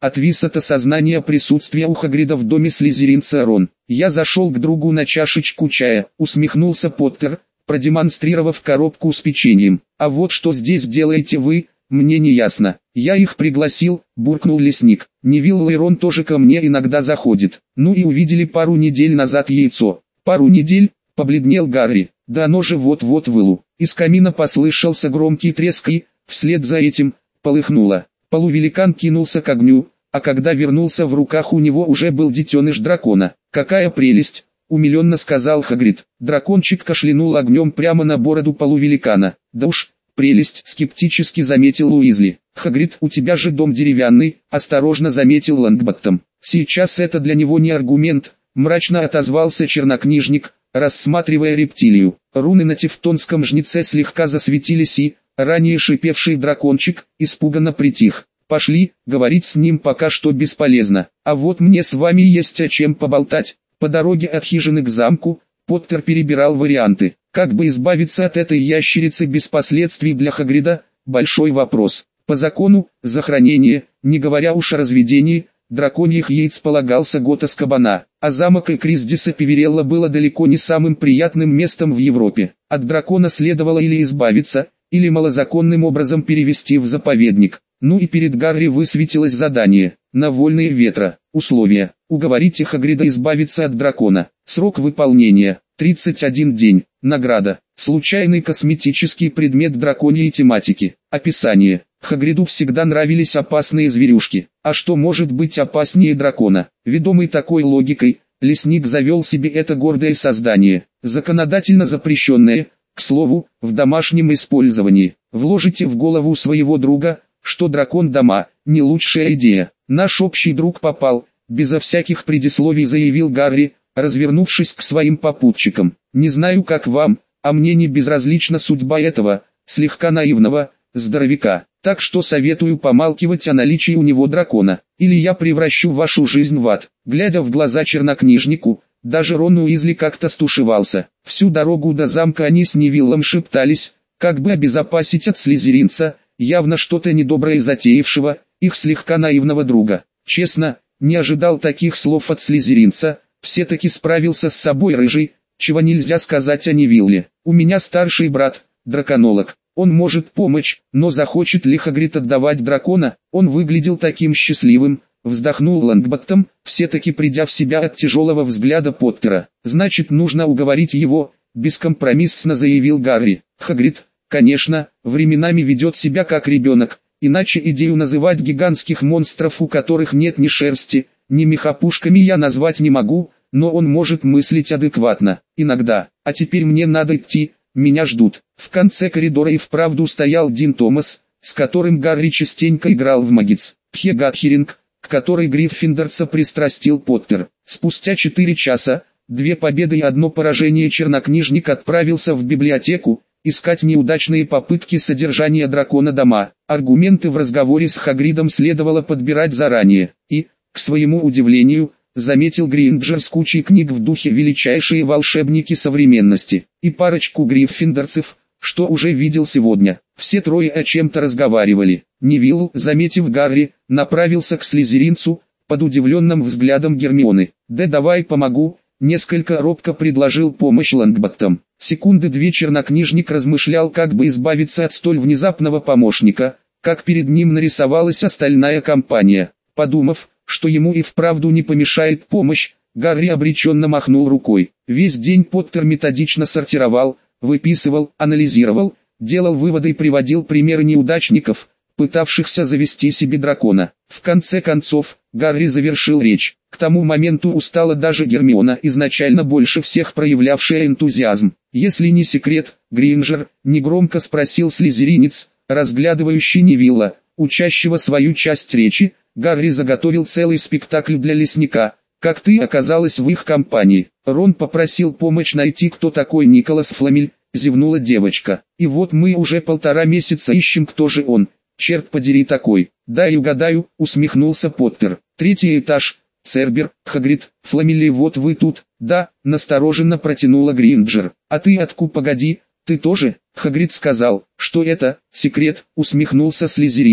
S1: отвис от осознания присутствия у Хагрида в доме слизеринца Рон. Я зашел к другу на чашечку чая, усмехнулся Поттер, продемонстрировав коробку с печеньем. А вот что здесь делаете вы, мне не ясно. Я их пригласил, буркнул лесник. Невилл и Рон тоже ко мне иногда заходит. Ну и увидели пару недель назад яйцо. Пару недель, побледнел Гарри. Да оно же вот-вот вылу. Из камина послышался громкий треск и, вслед за этим, полыхнуло. Полувеликан кинулся к огню, а когда вернулся, в руках у него уже был детеныш дракона. «Какая прелесть!» — умиленно сказал Хагрид. Дракончик кашлянул огнем прямо на бороду полувеликана. «Да уж, прелесть!» — скептически заметил Уизли. «Хагрид, у тебя же дом деревянный», — осторожно заметил Лонгботтом. «Сейчас это для него не аргумент», — мрачно отозвался чернокнижник, рассматривая рептилию. Руны на тевтонском жнеце слегка засветились и, ранее шипевший дракончик, испуганно притих. «Пошли, говорить с ним пока что бесполезно, а вот мне с вами есть о чем поболтать». По дороге от хижины к замку, Поттер перебирал варианты. Как бы избавиться от этой ящерицы без последствий для Хагрида? Большой вопрос. По закону, за хранение, не говоря уж о разведении, драконьих яиц полагался год Азкабана, а замок Экриздиса Певерелла было далеко не самым приятным местом в Европе. От дракона следовало или избавиться, или малозаконным образом перевести в заповедник. Ну и перед Гарри высветилось задание. На вольные ветра. Условия. Уговорите Хагрида избавиться от дракона. Срок выполнения. тридцать один день. Награда. Случайный косметический предмет драконьей тематики. Описание. Хагриду всегда нравились опасные зверюшки. А что может быть опаснее дракона? Ведомый такой логикой, лесник завел себе это гордое создание. Законодательно запрещенное, к слову, в домашнем использовании. Вложите в голову своего друга, что дракон дома – не лучшая идея. Наш общий друг попал, безо всяких предисловий заявил Гарри, развернувшись к своим попутчикам. Не знаю как вам, а мне не безразлична судьба этого, слегка наивного, здоровяка. Так что советую помалкивать о наличии у него дракона, или я превращу вашу жизнь в ад. Глядя в глаза чернокнижнику, даже Рон Уизли как-то стушевался. Всю дорогу до замка они с Невиллом шептались, как бы обезопасить от слизеринца, явно что-то недоброе затеявшего, их слегка наивного друга. Честно, не ожидал таких слов от слизеринца, все-таки справился с собой рыжий, чего нельзя сказать о Невилле. У меня старший брат, драконолог. Он может помочь, но захочет ли Хагрид отдавать дракона? Он выглядел таким счастливым, вздохнул Лонгботтом, все-таки придя в себя от тяжелого взгляда Поттера. Значит, нужно уговорить его, бескомпромиссно заявил Гарри. Хагрид, конечно, временами ведет себя как ребенок, иначе идею называть гигантских монстров, у которых нет ни шерсти, ни мехопушками, я назвать не могу, но он может мыслить адекватно, иногда. А теперь мне надо идти, меня ждут. В конце коридора и вправду стоял Дин Томас, с которым Гарри частенько играл в Магитс. Пхегатхеринг, к которой гриффиндорца пристрастил Поттер. Спустя четыре часа, две победы и одно поражение, чернокнижник отправился в библиотеку, искать неудачные попытки содержания дракона дома. Аргументы в разговоре с Хагридом следовало подбирать заранее. И, к своему удивлению, заметил Гринджер с кучей книг в духе величайшие волшебники современности, и парочку гриффиндорцев, что уже видел сегодня. Все трое о чем-то разговаривали. Невилл, заметив Гарри, направился к слизеринцу, под удивленным взглядом Гермионы. «Да давай помогу», несколько робко предложил помощь Лонгботтом. Секунды две чернокнижник размышлял, как бы избавиться от столь внезапного помощника, как перед ним нарисовалась остальная компания. Подумав, что ему и вправду не помешает помощь, Гарри обреченно махнул рукой. Весь день Поттер методично сортировал, выписывал, анализировал, делал выводы и приводил примеры неудачников, пытавшихся завести себе дракона. В конце концов, Гарри завершил речь. К тому моменту устала даже Гермиона, изначально больше всех проявлявшая энтузиазм. «Если не секрет, Гринджер», — негромко спросил слизеринец, разглядывающий Невилла, учащего свою часть речи. Гарри заготовил целый спектакль для лесника. «Как ты оказалась в их компании?» Рон попросил помощь найти, кто такой Николас Фламель, зевнула девочка. «И вот мы уже полтора месяца ищем, кто же он, черт подери такой». «Дай угадаю», усмехнулся Поттер. «Третий этаж, Цербер, Хагрид, Фламель, вот вы тут». «Да», настороженно протянула Гринджер. «А ты откуда?» «Погоди, ты тоже?» Хагрид сказал, что это секрет, усмехнулся слизеринец.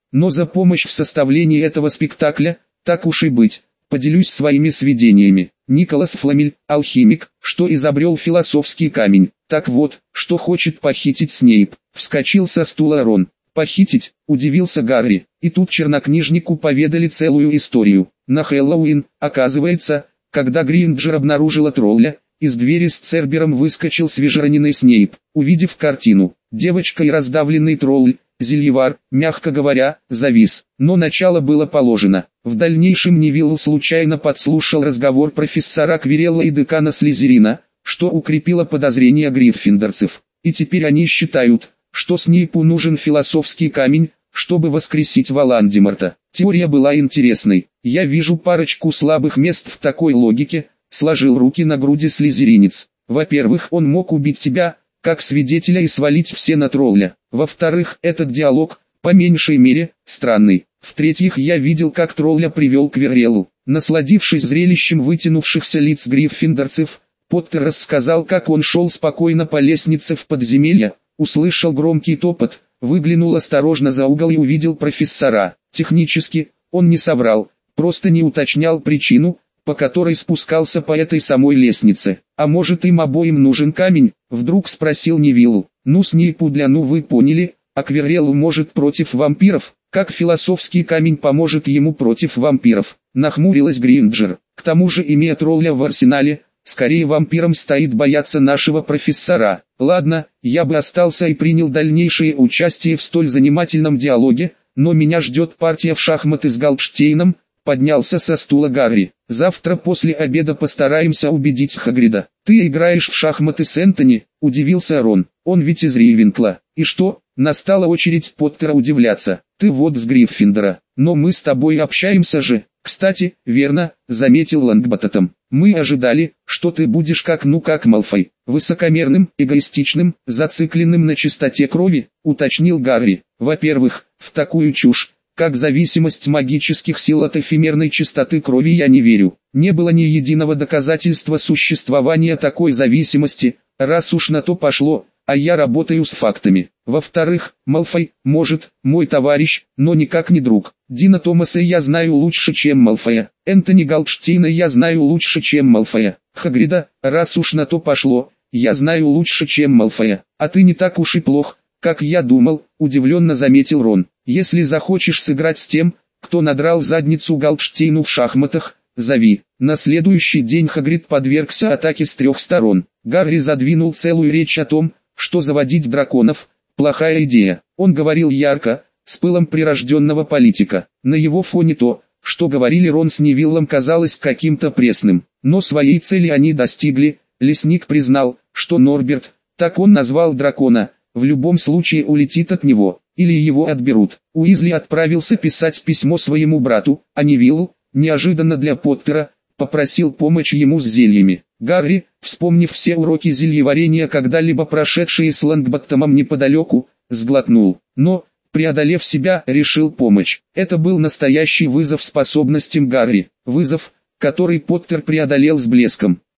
S1: Но за помощь в составлении этого спектакля, так уж и быть, поделюсь своими сведениями. Николас Фламель, алхимик, что изобрел философский камень. Так вот, что хочет похитить Снейп. Вскочил со стула Рон. «Похитить?» – удивился Гарри. И тут чернокнижнику поведали целую историю. На Хэллоуин, оказывается, когда Гринджер обнаружила тролля, из двери с Цербером выскочил свежераненый Снейп. Увидев картину, девочка и раздавленный тролль, Зельевар, мягко говоря, завис. Но начало было положено. В дальнейшем Невилл случайно подслушал разговор профессора Квирелла и декана Слизерина, что укрепило подозрения гриффиндорцев. И теперь они считают, что Снейпу нужен философский камень, чтобы воскресить Волан-де-Морта. Теория была интересной. Я вижу парочку слабых мест в такой логике, сложил руки на груди слизеринец. Во-первых, он мог убить тебя, как свидетеля, и свалить все на тролля. Во-вторых, этот диалог, по меньшей мере, странный. В-третьих, я видел, как тролля привел к Квиреллу. Насладившись зрелищем вытянувшихся лиц гриффиндорцев, Поттер рассказал, как он шел спокойно по лестнице в подземелье, услышал громкий топот, выглянул осторожно за угол и увидел профессора. Технически, он не соврал, просто не уточнял причину, по которой спускался по этой самой лестнице. «А может, им обоим нужен камень?» — вдруг спросил Невиллу. «Ну, Снейпу для ну вы поняли, а Квиреллу может против вампиров, как философский камень поможет ему против вампиров?» — нахмурилась Гринджер. «К тому же, имея тролля в арсенале, скорее вампирам стоит бояться нашего профессора. Ладно, я бы остался и принял дальнейшее участие в столь занимательном диалоге, но меня ждет партия в шахматы с Галпштейном», — поднялся со стула Гарри. «Завтра после обеда постараемся убедить Хагрида». «Ты играешь в шахматы с Энтони?» — удивился Рон. «Он ведь из Рейвенкла». «И что?» — настала очередь Поттера удивляться. «Ты вот с Гриффиндора, но мы с тобой общаемся же». «Кстати, верно», — заметил Лонгботтом. «Мы ожидали, что ты будешь как ну как Малфой, высокомерным, эгоистичным, зацикленным на чистоте крови», — уточнил Гарри. «Во-первых, в такую чушь, как зависимость магических сил от эфемерной чистоты крови, я не верю. Не было ни единого доказательства существования такой зависимости, раз уж на то пошло, а я работаю с фактами. Во-вторых, Малфой, может, мой товарищ, но никак не друг. Дина Томаса я знаю лучше, чем Малфоя. Энтони Галпштейна я знаю лучше, чем Малфоя. Хагрида, раз уж на то пошло, я знаю лучше, чем Малфоя. А ты не так уж и плох, как я думал», — удивленно заметил Рон. «Если захочешь сыграть с тем, кто надрал задницу Галпштейну в шахматах, зови». На следующий день Хагрид подвергся атаке с трех сторон. Гарри задвинул целую речь о том, что заводить драконов – плохая идея. Он говорил ярко, с пылом прирожденного политика. На его фоне то, что говорили Рон с Невиллом, казалось каким-то пресным. Но своей цели они достигли. Лесник признал, что Норберт, так он назвал дракона, в любом случае улетит от него, или его отберут. Уизли отправился писать письмо своему брату, а Невиллу, неожиданно для Поттера, попросил помочь ему с зельями. Гарри, вспомнив все уроки зельеварения, когда-либо прошедшие с Лонгботтомом неподалеку, сглотнул. Но, преодолев себя, решил помочь. Это был настоящий вызов способностям Гарри. Вызов, который Поттер преодолел с блеском.